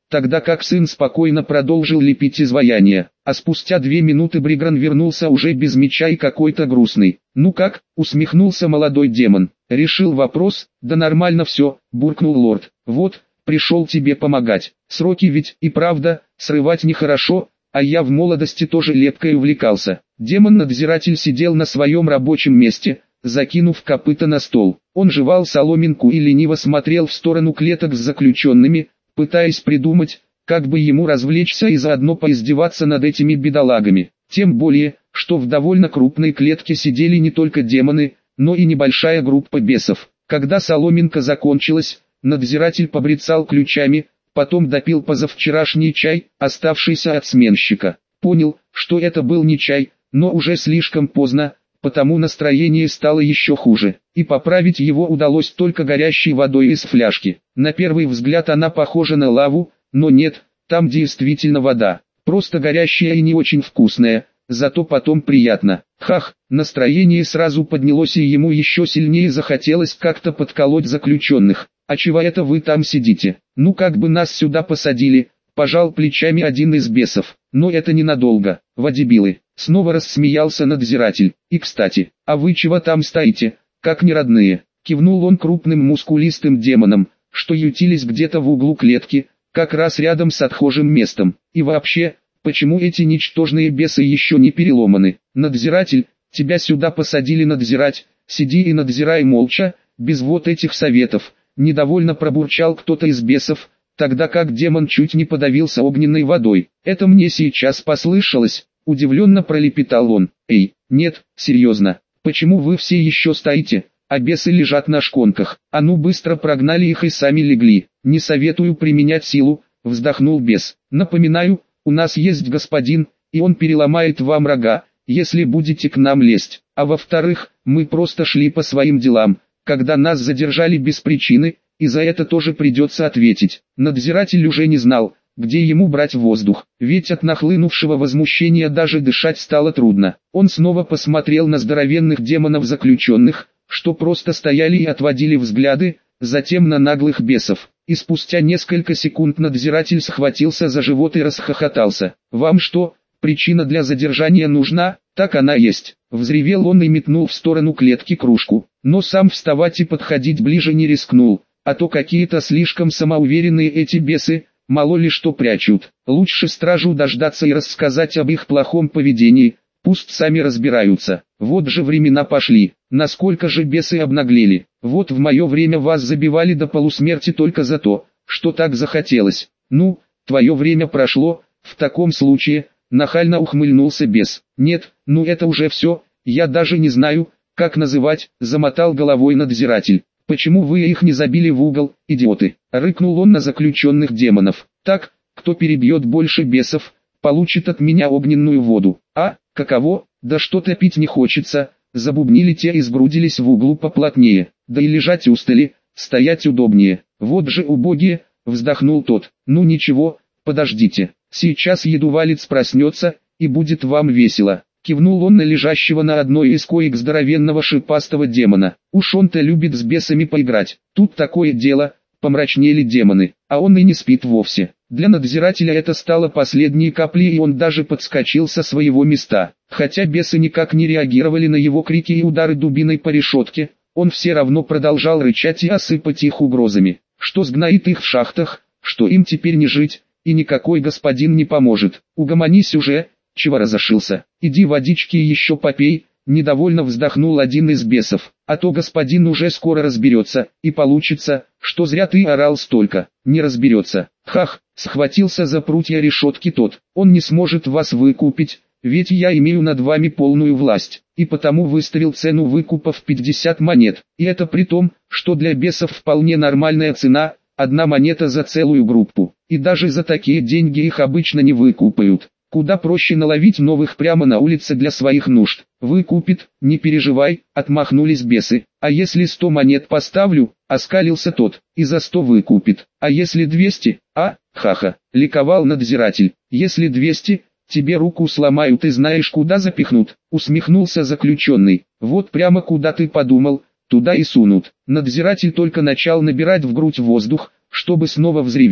[SPEAKER 1] тогда как сын спокойно продолжил лепить изваяние. А спустя две минуты Бригран вернулся уже без меча и какой-то грустный. «Ну как?» — усмехнулся молодой демон. «Решил вопрос?» «Да нормально все», — буркнул лорд. «Вот, пришел тебе помогать. Сроки ведь и правда, срывать нехорошо, а я в молодости тоже лепкой увлекался». Демон-надзиратель сидел на своем рабочем месте, закинув копыта на стол. Он жевал соломинку и лениво смотрел в сторону клеток с заключенными, пытаясь придумать, как бы ему развлечься и заодно поиздеваться над этими бедолагами. Тем более, что в довольно крупной клетке сидели не только демоны, но и небольшая группа бесов. Когда соломинка закончилась, надзиратель побрецал ключами, потом допил позавчерашний чай, оставшийся от сменщика. Понял, что это был не чай, но уже слишком поздно, потому настроение стало еще хуже, и поправить его удалось только горящей водой из фляжки. На первый взгляд она похожа на лаву, но нет, там действительно вода, просто горящая и не очень вкусная, зато потом приятно. Хах, настроение сразу поднялось и ему еще сильнее захотелось как-то подколоть заключенных. «А чего это вы там сидите? Ну как бы нас сюда посадили», — пожал плечами один из бесов. «Но это ненадолго, водебилы». Снова рассмеялся надзиратель. «И кстати, а вы чего там стоите, как неродные?» Кивнул он крупным мускулистым демонам, что ютились где-то в углу клетки, как раз рядом с отхожим местом. «И вообще, почему эти ничтожные бесы еще не переломаны? Надзиратель, тебя сюда посадили надзирать, сиди и надзирай молча, без вот этих советов». Недовольно пробурчал кто-то из бесов, тогда как демон чуть не подавился огненной водой. «Это мне сейчас послышалось», — удивленно пролепетал он. «Эй, нет, серьезно, почему вы все еще стоите, а бесы лежат на шконках? А ну быстро прогнали их и сами легли». «Не советую применять силу», — вздохнул бес. «Напоминаю, у нас есть господин, и он переломает вам рога, если будете к нам лезть. А во-вторых, мы просто шли по своим делам, когда нас задержали без причины, и за это тоже придется ответить». Надзиратель уже не знал, где ему брать воздух, ведь от нахлынувшего возмущения даже дышать стало трудно. Он снова посмотрел на здоровенных демонов-заключенных, что просто стояли и отводили взгляды, затем на наглых бесов. И спустя несколько секунд надзиратель схватился за живот и расхохотался. «Вам что, причина для задержания нужна? Так она есть». Взревел он и метнул в сторону клетки кружку, но сам вставать и подходить ближе не рискнул, а то какие-то слишком самоуверенные эти бесы, мало ли что прячут. Лучше стражу дождаться и рассказать об их плохом поведении, пусть сами разбираются. Вот же времена пошли, насколько же бесы обнаглели. Вот в мое время вас забивали до полусмерти только за то, что так захотелось. Ну, твое время прошло, в таком случае... Нахально ухмыльнулся бес. «Нет, ну это уже все, я даже не знаю, как называть», — замотал головой надзиратель. «Почему вы их не забили в угол, идиоты?» — рыкнул он на заключенных демонов. «Так, кто перебьет больше бесов, получит от меня огненную воду». «А, каково? Да что-то пить не хочется», — забубнили те и сгрудились в углу поплотнее. «Да и лежать устали, стоять удобнее». «Вот же убогие», — вздохнул тот. «Ну ничего, подождите. Сейчас едувалец проснется, и будет вам весело». Кивнул он на лежащего на одной из коек здоровенного шипастого демона. «Уж он-то любит с бесами поиграть. Тут такое дело», — помрачнели демоны, а он и не спит вовсе. Для надзирателя это стало последней каплей, и он даже подскочил со своего места. Хотя бесы никак не реагировали на его крики и удары дубиной по решетке, он все равно продолжал рычать и осыпать их угрозами. Что сгноит их в шахтах, что им теперь не жить, и никакой господин не поможет. «Угомонись уже, чего разошился? Иди водички еще попей», — недовольно вздохнул один из бесов. «А то господин уже скоро разберется, и получится, что зря ты орал столько». «Не разберется». «Хах», — схватился за прутья решетки тот. «Он не сможет вас выкупить, ведь я имею над вами полную власть, и потому выставил цену выкупа в пятьдесят монет. И это при том, что для бесов вполне нормальная цена, одна монета за целую группу. И даже за такие деньги их обычно не выкупают. Куда проще наловить новых прямо на улице для своих нужд». «Выкупит, не переживай», — отмахнулись бесы. «А если сто монет поставлю?» — оскалился тот. «И за сто выкупит. А если двести?» «А, ха-ха», — ликовал надзиратель. «Если двести, тебе руку сломают и знаешь куда запихнут», — усмехнулся заключенный. «Вот прямо куда ты подумал, туда и сунут». Надзиратель только начал набирать в грудь воздух, чтобы снова взреветь,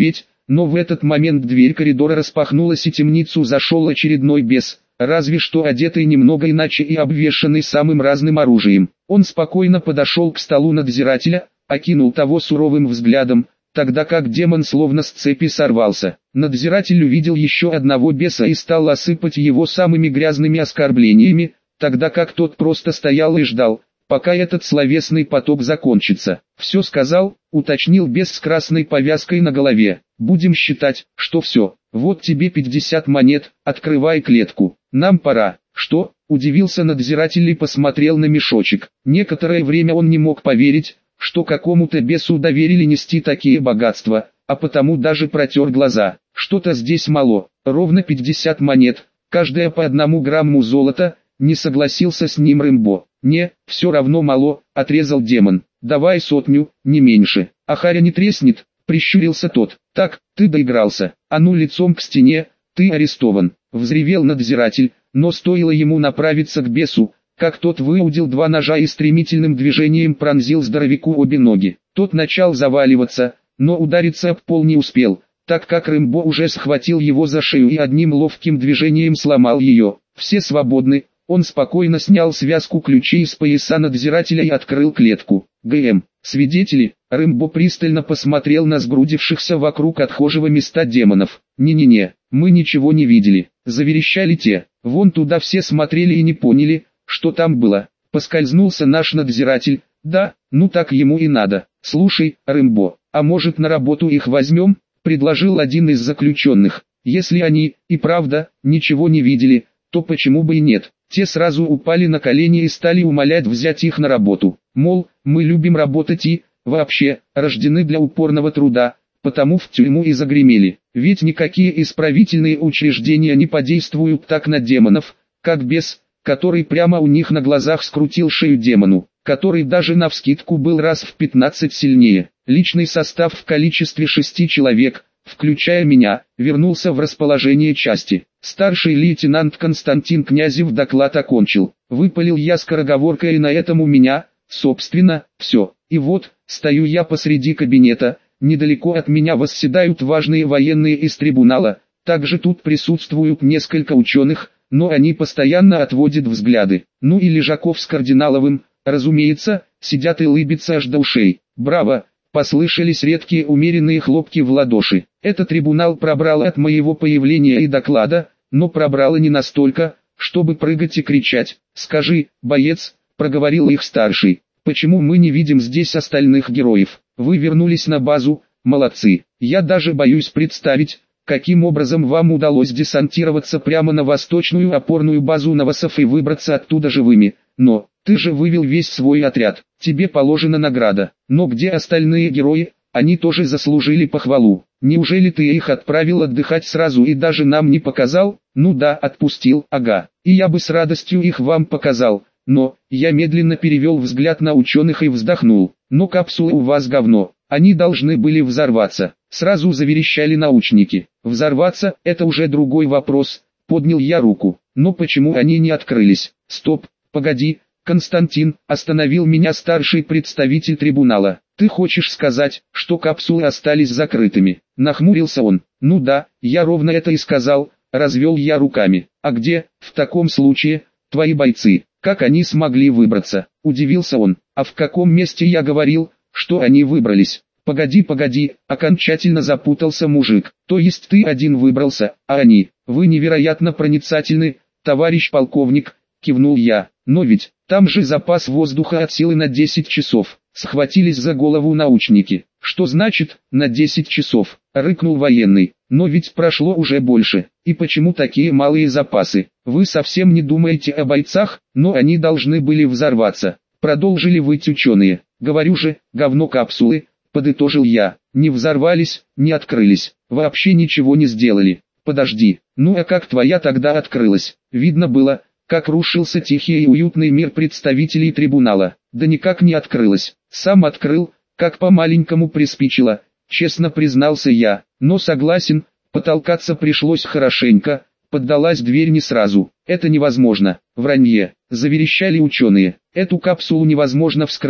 [SPEAKER 1] но в этот момент дверь коридора распахнулась и в темницу зашел очередной бес, разве что одетый немного иначе и обвешанный самым разным оружием. Он спокойно подошел к столу надзирателя, окинул того суровым взглядом, тогда как демон словно с цепи сорвался. Надзиратель увидел еще одного беса и стал осыпать его самыми грязными оскорблениями, тогда как тот просто стоял и ждал, пока этот словесный поток закончится. «Все сказал», — уточнил бес с красной повязкой на голове. «Будем считать, что все. Вот тебе пятьдесят монет, открывай клетку. Нам пора». «Что?» — удивился надзиратель и посмотрел на мешочек. Некоторое время он не мог поверить, что какому-то бесу доверили нести такие богатства, а потому даже протер глаза. «Что-то здесь мало, ровно пятьдесят монет, каждая по одному грамму золота», — не согласился с ним Рэмбо. «Не, все равно мало», — отрезал демон. «Давай сотню, не меньше». «А харя не треснет?» — прищурился тот. «Так, ты доигрался. А ну лицом к стене, ты арестован», — взревел надзиратель, но стоило ему направиться к бесу, как тот выудил два ножа и стремительным движением пронзил здоровяку обе ноги. Тот начал заваливаться, но удариться об пол не успел, так как Рэмбо уже схватил его за шею и одним ловким движением сломал ее. «Все свободны». Он спокойно снял связку ключей с пояса надзирателя и открыл клетку. «ГМ, свидетели?» Рэмбо пристально посмотрел на сгрудившихся вокруг отхожего места демонов. «Не-не-не, мы ничего не видели», — заверещали те. «Вон туда все смотрели и не поняли, что там было. Поскользнулся наш надзиратель». «Да, ну так ему и надо». «Слушай, Рэмбо, а может на работу их возьмем?» — предложил один из заключенных. «Если они, и правда, ничего не видели, то почему бы и нет?» Те сразу упали на колени и стали умолять взять их на работу. Мол, мы любим работать и, вообще, рождены для упорного труда, потому в тюрьму и загремели. Ведь никакие исправительные учреждения не подействуют так на демонов, как бес, который прямо у них на глазах скрутил шею демону, который даже навскидку был раз в пятнадцать сильнее. Личный состав в количестве шести человек, включая меня, вернулся в расположение части. Старший лейтенант Константин Князев доклад окончил. Выпалил я скороговоркой, и на этом у меня, собственно, все. И вот, стою я посреди кабинета, недалеко от меня восседают важные военные из трибунала, также тут присутствуют несколько ученых, но они постоянно отводят взгляды. Ну и Лежаков с Кардиналовым, разумеется, сидят и лыбятся аж до ушей. «Браво!» Послышались редкие умеренные хлопки в ладоши. Это трибунал пробрал от моего появления и доклада, но пробрало не настолько, чтобы прыгать и кричать. «Скажи, боец», — проговорил их старший, — «почему мы не видим здесь остальных героев? Вы вернулись на базу, молодцы. Я даже боюсь представить, каким образом вам удалось десантироваться прямо на восточную опорную базу Новосов и выбраться оттуда живыми. Но, ты же вывел весь свой отряд, тебе положена награда. Но где остальные герои? Они тоже заслужили похвалу. Неужели ты их отправил отдыхать сразу и даже нам не показал?» «Ну да, отпустил, ага. И я бы с радостью их вам показал. Но, я медленно перевел взгляд на ученых и вздохнул. Но капсулы у вас говно. Они должны были взорваться». Сразу заверещали научники. «Взорваться – это уже другой вопрос», – поднял я руку. «Но почему они не открылись?» «Стоп, погоди, Константин», – остановил меня старший представитель трибунала. «Ты хочешь сказать, что капсулы остались закрытыми?» Нахмурился он. «Ну да, я ровно это и сказал», – развел я руками. «А где, в таком случае, твои бойцы? Как они смогли выбраться?» – удивился он. «А в каком месте я говорил, что они выбрались?» «Погоди, погоди», — окончательно запутался мужик. «То есть ты один выбрался, а они? Вы невероятно проницательны, товарищ полковник», — кивнул я. «Но ведь, там же запас воздуха от силы на десять часов», — схватились за голову научники. «Что значит, на десять часов?» — рыкнул военный. «Но ведь прошло уже больше. И почему такие малые запасы? Вы совсем не думаете о бойцах, но они должны были взорваться», — продолжили выть ученые. «Говорю же, говно капсулы», — подытожил я. «Не взорвались, не открылись, вообще ничего не сделали». «Подожди, ну а как твоя тогда открылась?» Видно было, как рушился тихий и уютный мир представителей трибунала. «Да никак не открылась. Сам открыл, как по-маленькому приспичило», — честно признался я. «Но согласен, потолкаться пришлось хорошенько, поддалась дверь не сразу». «Это невозможно, вранье», — заверещали ученые. «Эту капсулу невозможно вскрыть,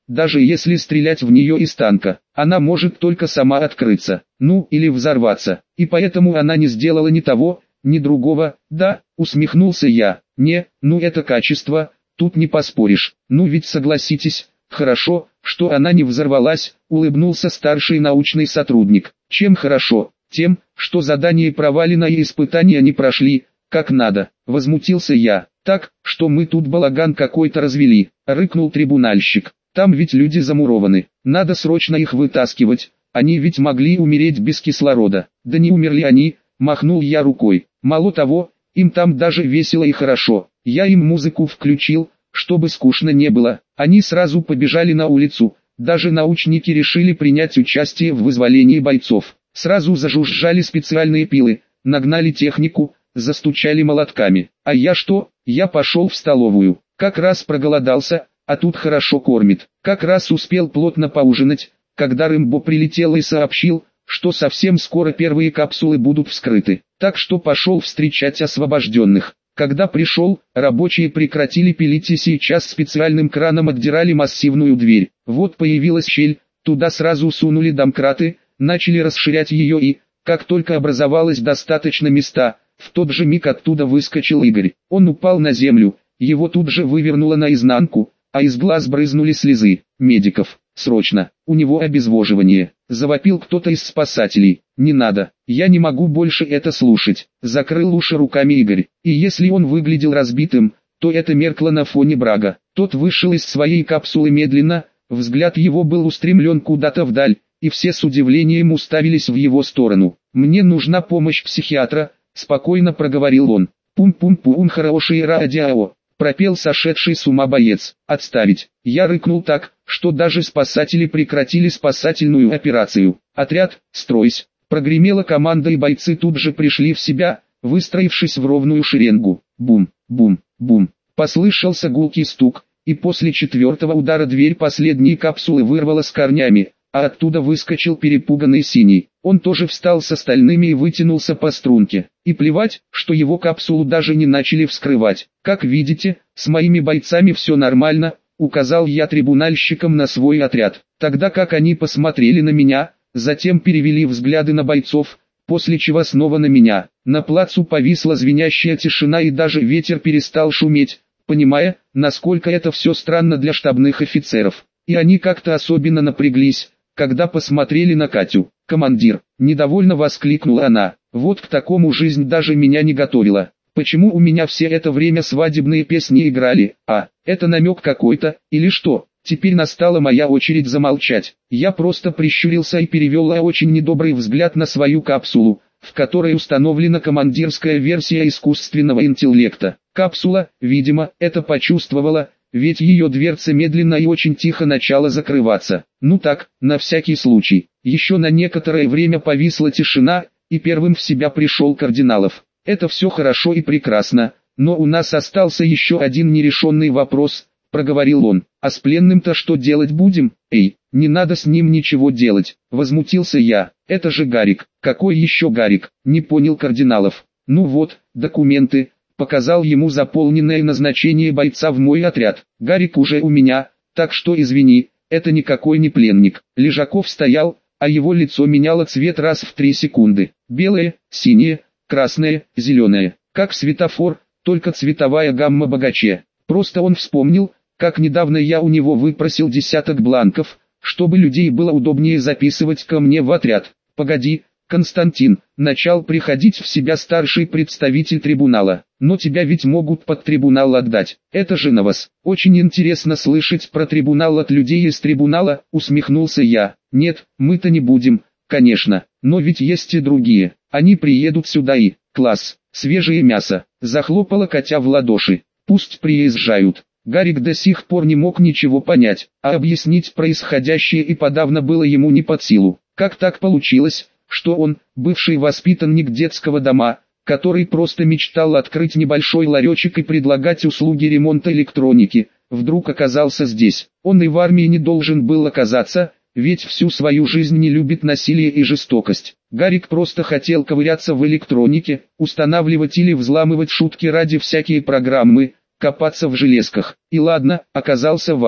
[SPEAKER 1] даже если стрелять в нее из танка, она может только сама открыться, ну или взорваться, и поэтому она не сделала ни того, ни другого. Да, усмехнулся я, не, ну это качество, тут не поспоришь, ну ведь согласитесь, хорошо, что она не взорвалась, улыбнулся старший научный сотрудник. Чем хорошо? Тем, что задание провалено и испытания не прошли, как надо, возмутился я. Так, что мы тут балаган какой-то развели, рыкнул трибунальщик. Там ведь люди замурованы, надо срочно их вытаскивать, они ведь могли умереть без кислорода. Да не умерли они, махнул я рукой. Мало того, им там даже весело и хорошо. Я им музыку включил, чтобы скучно не было. Они сразу побежали на улицу, даже научники решили принять участие в вызволении бойцов. Сразу зажужжали специальные пилы, нагнали технику, застучали молотками. А я что? Я пошел в столовую, как раз проголодался, а тут хорошо кормит. Как раз успел плотно поужинать, когда Рэмбо прилетел и сообщил, что совсем скоро первые капсулы будут вскрыты. Так что пошел встречать освобожденных. Когда пришел, рабочие прекратили пилить и сейчас специальным краном отдирали массивную дверь. Вот появилась щель, туда сразу сунули домкраты, начали расширять ее и, как только образовалось достаточно места, в тот же миг оттуда выскочил Игорь. Он упал на землю, его тут же вывернуло наизнанку, а из глаз брызнули слезы. «Медиков, срочно, у него обезвоживание», — завопил кто-то из спасателей. «Не надо, я не могу больше это слушать», — закрыл уши руками Игорь. И если он выглядел разбитым, то это меркло на фоне Брага. Тот вышел из своей капсулы медленно, взгляд его был устремлен куда-то вдаль, и все с удивлением уставились в его сторону. «Мне нужна помощь психиатра», — спокойно проговорил он. «Пум-пум-пум, хороший радио», — пропел сошедший с ума боец. «Отставить!» Я рыкнул так, что даже спасатели прекратили спасательную операцию. «Отряд, стройсь!» Прогремела команда, и бойцы тут же пришли в себя, выстроившись в ровную шеренгу. Бум, бум, бум. Послышался гулкий стук, и после четвертого удара дверь последней капсулы вырвала с корнями, а оттуда выскочил перепуганный Синий. Он тоже встал с остальными и вытянулся по струнке. И плевать, что его капсулу даже не начали вскрывать. «Как видите, с моими бойцами все нормально», — указал я трибунальщикам на свой отряд. Тогда как они посмотрели на меня, затем перевели взгляды на бойцов, после чего снова на меня. На плацу повисла звенящая тишина, и даже ветер перестал шуметь, понимая, насколько это все странно для штабных офицеров. И они как-то особенно напряглись, когда посмотрели на Катю. «Командир!» – недовольно воскликнула она. «Вот к такому жизнь даже меня не готовила. Почему у меня все это время свадебные песни играли? А, это намек какой-то, или что?» Теперь настала моя очередь замолчать. Я просто прищурился и перевел очень недобрый взгляд на свою капсулу, в которой установлена командирская версия искусственного интеллекта. Капсула, видимо, это почувствовала, ведь ее дверца медленно и очень тихо начала закрываться. Ну так, на всякий случай. Еще на некоторое время повисла тишина, и первым в себя пришел Кардиналов. «Это все хорошо и прекрасно, но у нас остался еще один нерешенный вопрос», — проговорил он. «А с пленным-то что делать будем?» «Эй, не надо с ним ничего делать», — возмутился я. «Это же Гарик». «Какой еще Гарик?» — не понял Кардиналов. «Ну вот, документы», — показал ему заполненное назначение бойца в мой отряд. «Гарик уже у меня, так что извини, это никакой не пленник». Лежаков стоял, а его лицо меняло цвет раз в три секунды. Белое, синее, красное, зеленое. Как светофор, только цветовая гамма богаче. Просто он вспомнил, как недавно я у него выпросил десяток бланков, чтобы людей было удобнее записывать ко мне в отряд. «Погоди, Константин», начал приходить в себя старший представитель трибунала. «Но тебя ведь могут под трибунал отдать. Это же на вас. Очень интересно слышать про трибунал от людей из трибунала», усмехнулся я. «Нет, мы-то не будем, конечно, но ведь есть и другие. Они приедут сюда и, класс, свежее мясо», захлопала Катя в ладоши. «Пусть приезжают». Гарик до сих пор не мог ничего понять, а объяснить происходящее и подавно было ему не под силу. Как так получилось, что он, бывший воспитанник детского дома, который просто мечтал открыть небольшой ларечек и предлагать услуги ремонта электроники, вдруг оказался здесь? Он и в армии не должен был оказаться, ведь всю свою жизнь не любит насилие и жестокость. Гарик просто хотел ковыряться в электронике, устанавливать или взламывать шутки ради всякие программы, копаться в железках. И ладно, оказался в армии.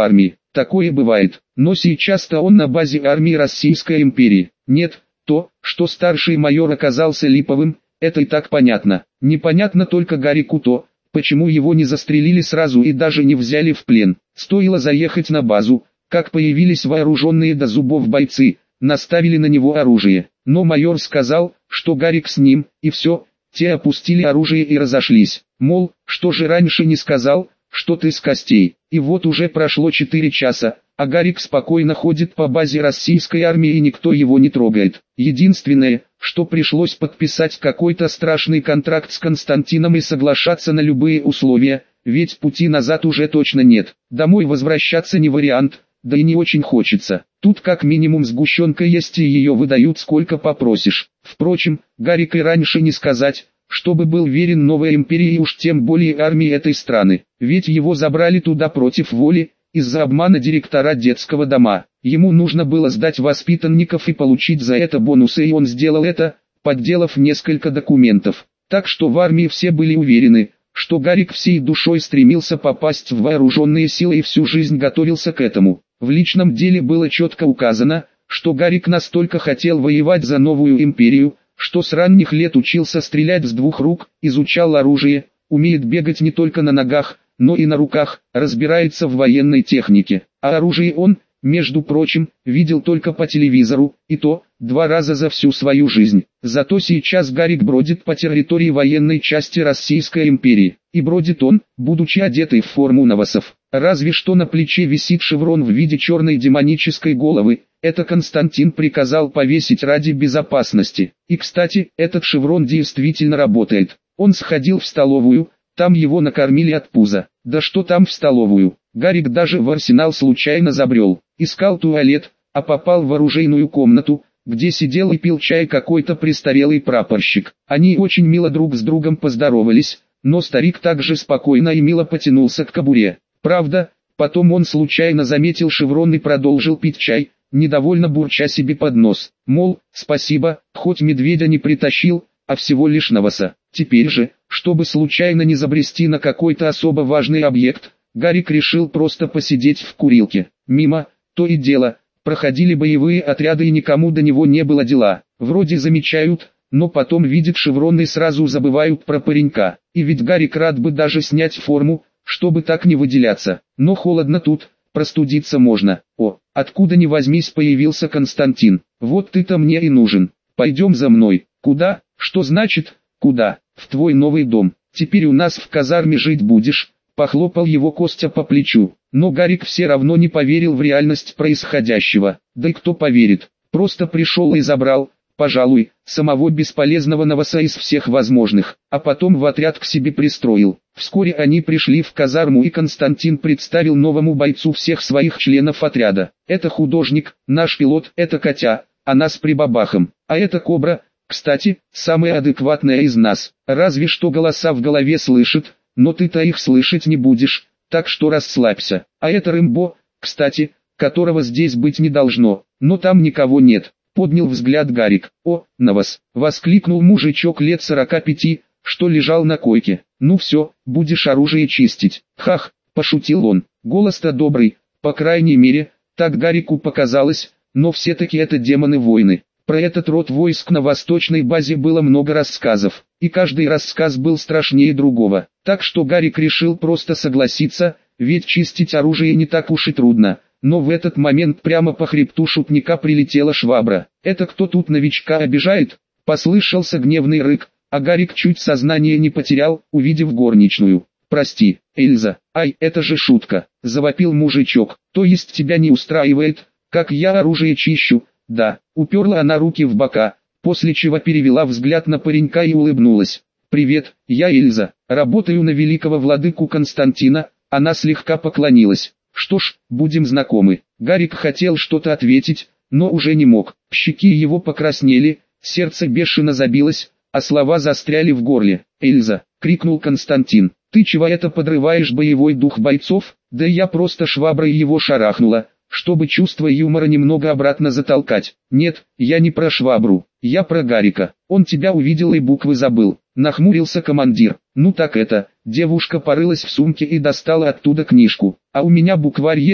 [SPEAKER 1] Такое бывает, но сейчас-то он на базе армии Российской империи. Нет, то, что старший майор оказался липовым, это и так понятно. Непонятно только Гарику то, почему его не застрелили сразу и даже не взяли в плен. Стоило заехать на базу, как появились вооруженные до зубов бойцы, наставили на него оружие. Но майор сказал, что Гарик с ним, и все, те опустили оружие и разошлись. Мол, что же раньше не сказал, что ты с костей. И вот уже прошло четыре часа, а Гарик спокойно ходит по базе российской армии и никто его не трогает. Единственное, что пришлось подписать какой-то страшный контракт с Константином и соглашаться на любые условия, ведь пути назад уже точно нет. Домой возвращаться не вариант, да и не очень хочется. Тут как минимум сгущенка есть и ее выдают сколько попросишь. Впрочем, Гарик и раньше не сказать, чтобы был верен новой империи и уж тем более армии этой страны. Ведь его забрали туда против воли, из-за обмана директора детского дома. Ему нужно было сдать воспитанников и получить за это бонусы, и он сделал это, подделав несколько документов. Так что в армии все были уверены, что Гарик всей душой стремился попасть в вооруженные силы и всю жизнь готовился к этому. В личном деле было четко указано, что Гарик настолько хотел воевать за новую империю, что с ранних лет учился стрелять с двух рук, изучал оружие, умеет бегать не только на ногах, но и на руках, разбирается в военной технике. А оружие он, между прочим, видел только по телевизору, и то, два раза за всю свою жизнь. Зато сейчас Гарик бродит по территории военной части Российской империи. И бродит он, будучи одетый в форму новосов. Разве что на плече висит шеврон в виде черной демонической головы. Это Константин приказал повесить ради безопасности. И кстати, этот шеврон действительно работает. Он сходил в столовую, там его накормили от пуза. Да что там в столовую? Гарик даже в арсенал случайно забрел. Искал туалет, а попал в оружейную комнату, где сидел и пил чай какой-то престарелый прапорщик. Они очень мило друг с другом поздоровались, но старик также спокойно и мило потянулся к кобуре. Правда, потом он случайно заметил шеврон и продолжил пить чай, недовольно бурча себе под нос. Мол, спасибо, хоть медведя не притащил, а всего лишь новоса. Теперь же, чтобы случайно не забрести на какой-то особо важный объект, Гарик решил просто посидеть в курилке. Мимо, то и дело, проходили боевые отряды и никому до него не было дела. Вроде замечают, но потом видят шеврон и сразу забывают про паренька. И ведь Гарик рад бы даже снять форму, чтобы так не выделяться. Но холодно тут, простудиться можно. О, откуда ни возьмись появился Константин. Вот ты-то мне и нужен. Пойдем за мной. Куда? Что значит, куда? В твой новый дом. Теперь у нас в казарме жить будешь. Похлопал его Костя по плечу. Но Гарик все равно не поверил в реальность происходящего. Да и кто поверит? Просто пришел и забрал, пожалуй, самого бесполезного новоса из всех возможных, а потом в отряд к себе пристроил. Вскоре они пришли в казарму, и Константин представил новому бойцу всех своих членов отряда. Это художник, наш пилот, это Котя, она с прибабахом, а это Кобра, кстати, самая адекватная из нас. Разве что голоса в голове слышит, но ты-то их слышать не будешь, так что расслабься. А это Рэмбо, кстати, которого здесь быть не должно, но там никого нет. Поднял взгляд Гарик. «О, на вас!» — воскликнул мужичок лет сорока пяти, что лежал на койке. «Ну все, будешь оружие чистить». «Хах!» — пошутил он. Голос-то добрый, по крайней мере, так Гарику показалось, но все-таки это демоны-воины. Про этот род войск на восточной базе было много рассказов, и каждый рассказ был страшнее другого. Так что Гарик решил просто согласиться, ведь чистить оружие не так уж и трудно. Но в этот момент прямо по хребту шутника прилетела швабра. «Это кто тут новичка обижает?» — послышался гневный рык, а Гарик чуть сознание не потерял, увидев горничную. «Прости, Эльза, ай, это же шутка!» — завопил мужичок. «То есть тебя не устраивает, как я оружие чищу?» «Да», — уперла она руки в бока, после чего перевела взгляд на паренька и улыбнулась. «Привет, я Эльза, работаю на великого владыку Константина». Она слегка поклонилась. «Что ж, будем знакомы». Гарик хотел что-то ответить, но уже не мог. Щеки его покраснели, сердце бешено забилось, а слова застряли в горле. «Эльза!» — крикнул Константин. «Ты чего это подрываешь боевой дух бойцов?» «Да я просто шваброй его шарахнула, чтобы чувство юмора немного обратно затолкать». «Нет, я не про швабру, я про Гарика. Он тебя увидел и буквы забыл», — нахмурился командир. «Ну так это...» Девушка порылась в сумке и достала оттуда книжку. «А у меня букварь есть,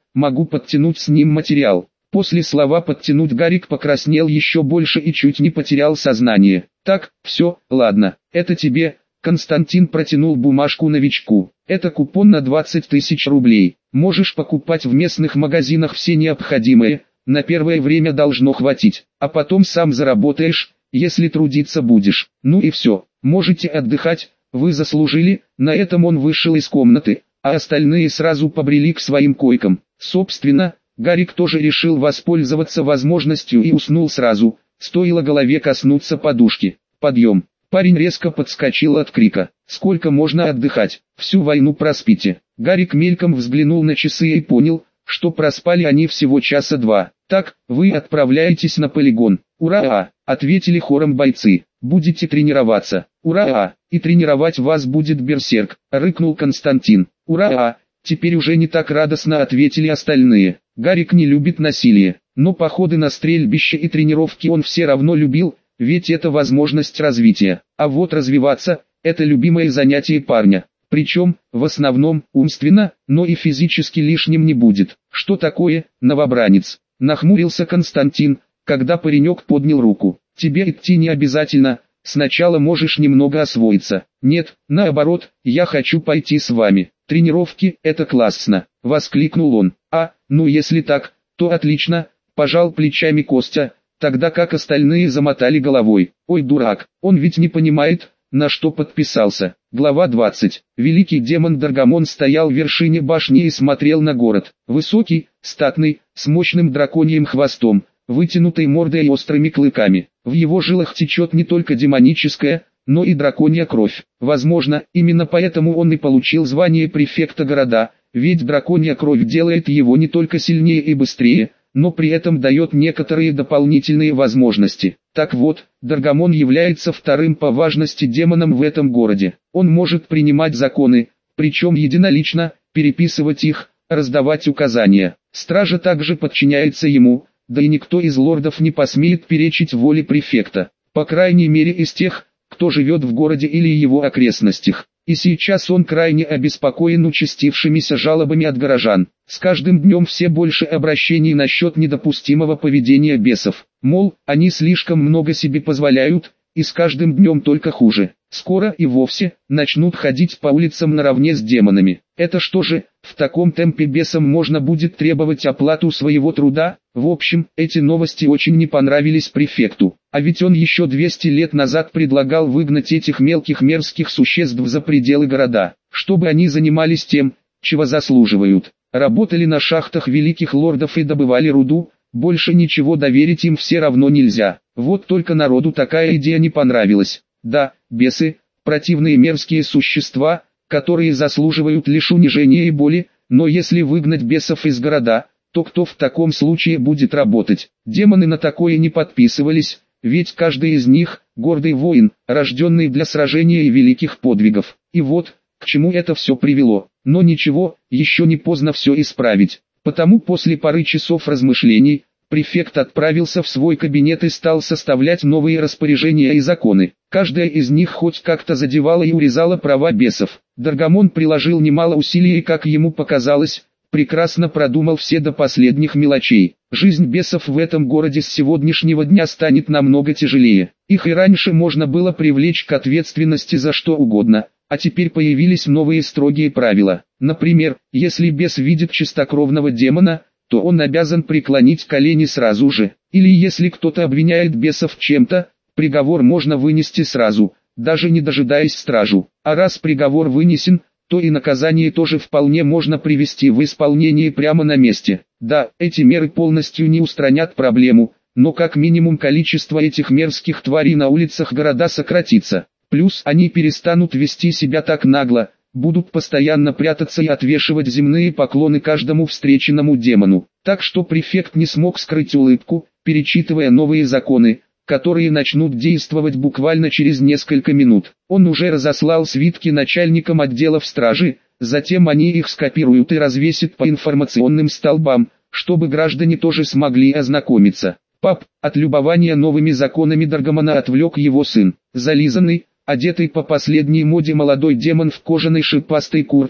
[SPEAKER 1] могу подтянуть с ним материал. После слова «подтянуть» Гарик покраснел еще больше и чуть не потерял сознание. Так, все, ладно, это тебе. Константин протянул бумажку новичку. Это купон на двадцать тысяч рублей. Можешь покупать в местных магазинах все необходимое, на первое время должно хватить, а потом сам заработаешь, если трудиться будешь. Ну и все, можете отдыхать, вы заслужили. На этом он вышел из комнаты, а остальные сразу побрели к своим койкам. Собственно, Гарик тоже решил воспользоваться возможностью и уснул сразу, стоило голове коснуться подушки. Подъем. Парень резко подскочил от крика. Сколько можно отдыхать? Всю войну проспите. Гарик мельком взглянул на часы и понял, что проспали они всего часа два. Так, вы отправляетесь на полигон. Ура! Ответили хором бойцы. Будете тренироваться. Ура! И тренировать вас будет берсерк, рыкнул Константин. Ура! Теперь уже не так радостно ответили остальные. Гарик не любит насилие, но походы на стрельбище и тренировки он все равно любил, ведь это возможность развития. А вот развиваться – это любимое занятие парня. Причем, в основном, умственно, но и физически лишним не будет. Что такое, новобранец? Нахмурился Константин, когда паренек поднял руку. Тебе идти не обязательно, сначала можешь немного освоиться. Нет, наоборот, я хочу пойти с вами. Тренировки – это классно, воскликнул он. А, ну если так, то отлично, пожал плечами Костя. Тогда как остальные замотали головой. Ой, дурак, он ведь не понимает, на что подписался. Глава двадцать. Великий демон Даргамон стоял в вершине башни и смотрел на город. Высокий, статный, с мощным драконьим хвостом, вытянутой мордой и острыми клыками. В его жилах течет не только демоническая, но и драконья кровь. Возможно, именно поэтому он и получил звание префекта города, ведь драконья кровь делает его не только сильнее и быстрее, но при этом дает некоторые дополнительные возможности. Так вот, Даргамон является вторым по важности демоном в этом городе. Он может принимать законы, причем единолично, переписывать их, раздавать указания. Стража также подчиняется ему, да и никто из лордов не посмеет перечить воле префекта. По крайней мере из тех, кто живет в городе или его окрестностях. И сейчас он крайне обеспокоен участившимися жалобами от горожан. С каждым днем все больше обращений насчет недопустимого поведения бесов. Мол, они слишком много себе позволяют, и с каждым днем только хуже. Скоро и вовсе начнут ходить по улицам наравне с демонами. Это что же, в таком темпе бесам можно будет требовать оплату своего труда? В общем, эти новости очень не понравились префекту. А ведь он еще двести лет назад предлагал выгнать этих мелких мерзких существ за пределы города, чтобы они занимались тем, чего заслуживают. Работали на шахтах великих лордов и добывали руду, больше ничего доверить им все равно нельзя. Вот только народу такая идея не понравилась. Да, бесы, противные мерзкие существа, которые заслуживают лишь унижения и боли, но если выгнать бесов из города, то кто в таком случае будет работать? Демоны на такое не подписывались, ведь каждый из них – гордый воин, рожденный для сражения и великих подвигов. И вот, к чему это все привело. Но ничего, еще не поздно все исправить. Потому после пары часов размышлений, префект отправился в свой кабинет и стал составлять новые распоряжения и законы. Каждая из них хоть как-то задевала и урезала права бесов. Даргамон приложил немало усилий и, как ему показалось, прекрасно продумал все до последних мелочей. Жизнь бесов в этом городе с сегодняшнего дня станет намного тяжелее. Их и раньше можно было привлечь к ответственности за что угодно, а теперь появились новые строгие правила. Например, если бес видит чистокровного демона, то он обязан преклонить колени сразу же. Или если кто-то обвиняет бесов в чем-то, приговор можно вынести сразу, даже не дожидаясь стражу. А раз приговор вынесен, то и наказание тоже вполне можно привести в исполнение прямо на месте. Да, эти меры полностью не устранят проблему, но как минимум количество этих мерзких тварей на улицах города сократится. Плюс они перестанут вести себя так нагло, будут постоянно прятаться и отвешивать земные поклоны каждому встреченному демону. Так что префект не смог скрыть улыбку, перечитывая новые законы, которые начнут действовать буквально через несколько минут. Он уже разослал свитки начальникам отделов стражи, затем они их скопируют и развесят по информационным столбам, чтобы граждане тоже смогли ознакомиться. Пап, от любования новыми законами Даргамона отвлек его сын. Зализанный, одетый по последней моде молодой демон в кожаной шипастой куртке,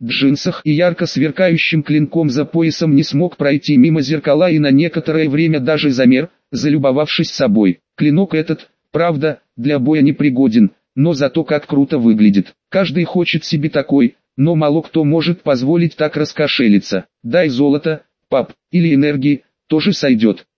[SPEAKER 1] джинсах и ярко сверкающим клинком за поясом не смог пройти мимо зеркала и на некоторое время даже замер, залюбовавшись собой. Клинок этот, правда, для боя не пригоден, но зато как круто выглядит. Каждый хочет себе такой, но мало кто может позволить так раскошелиться. Дай золото, пап, или энергии, тоже сойдет.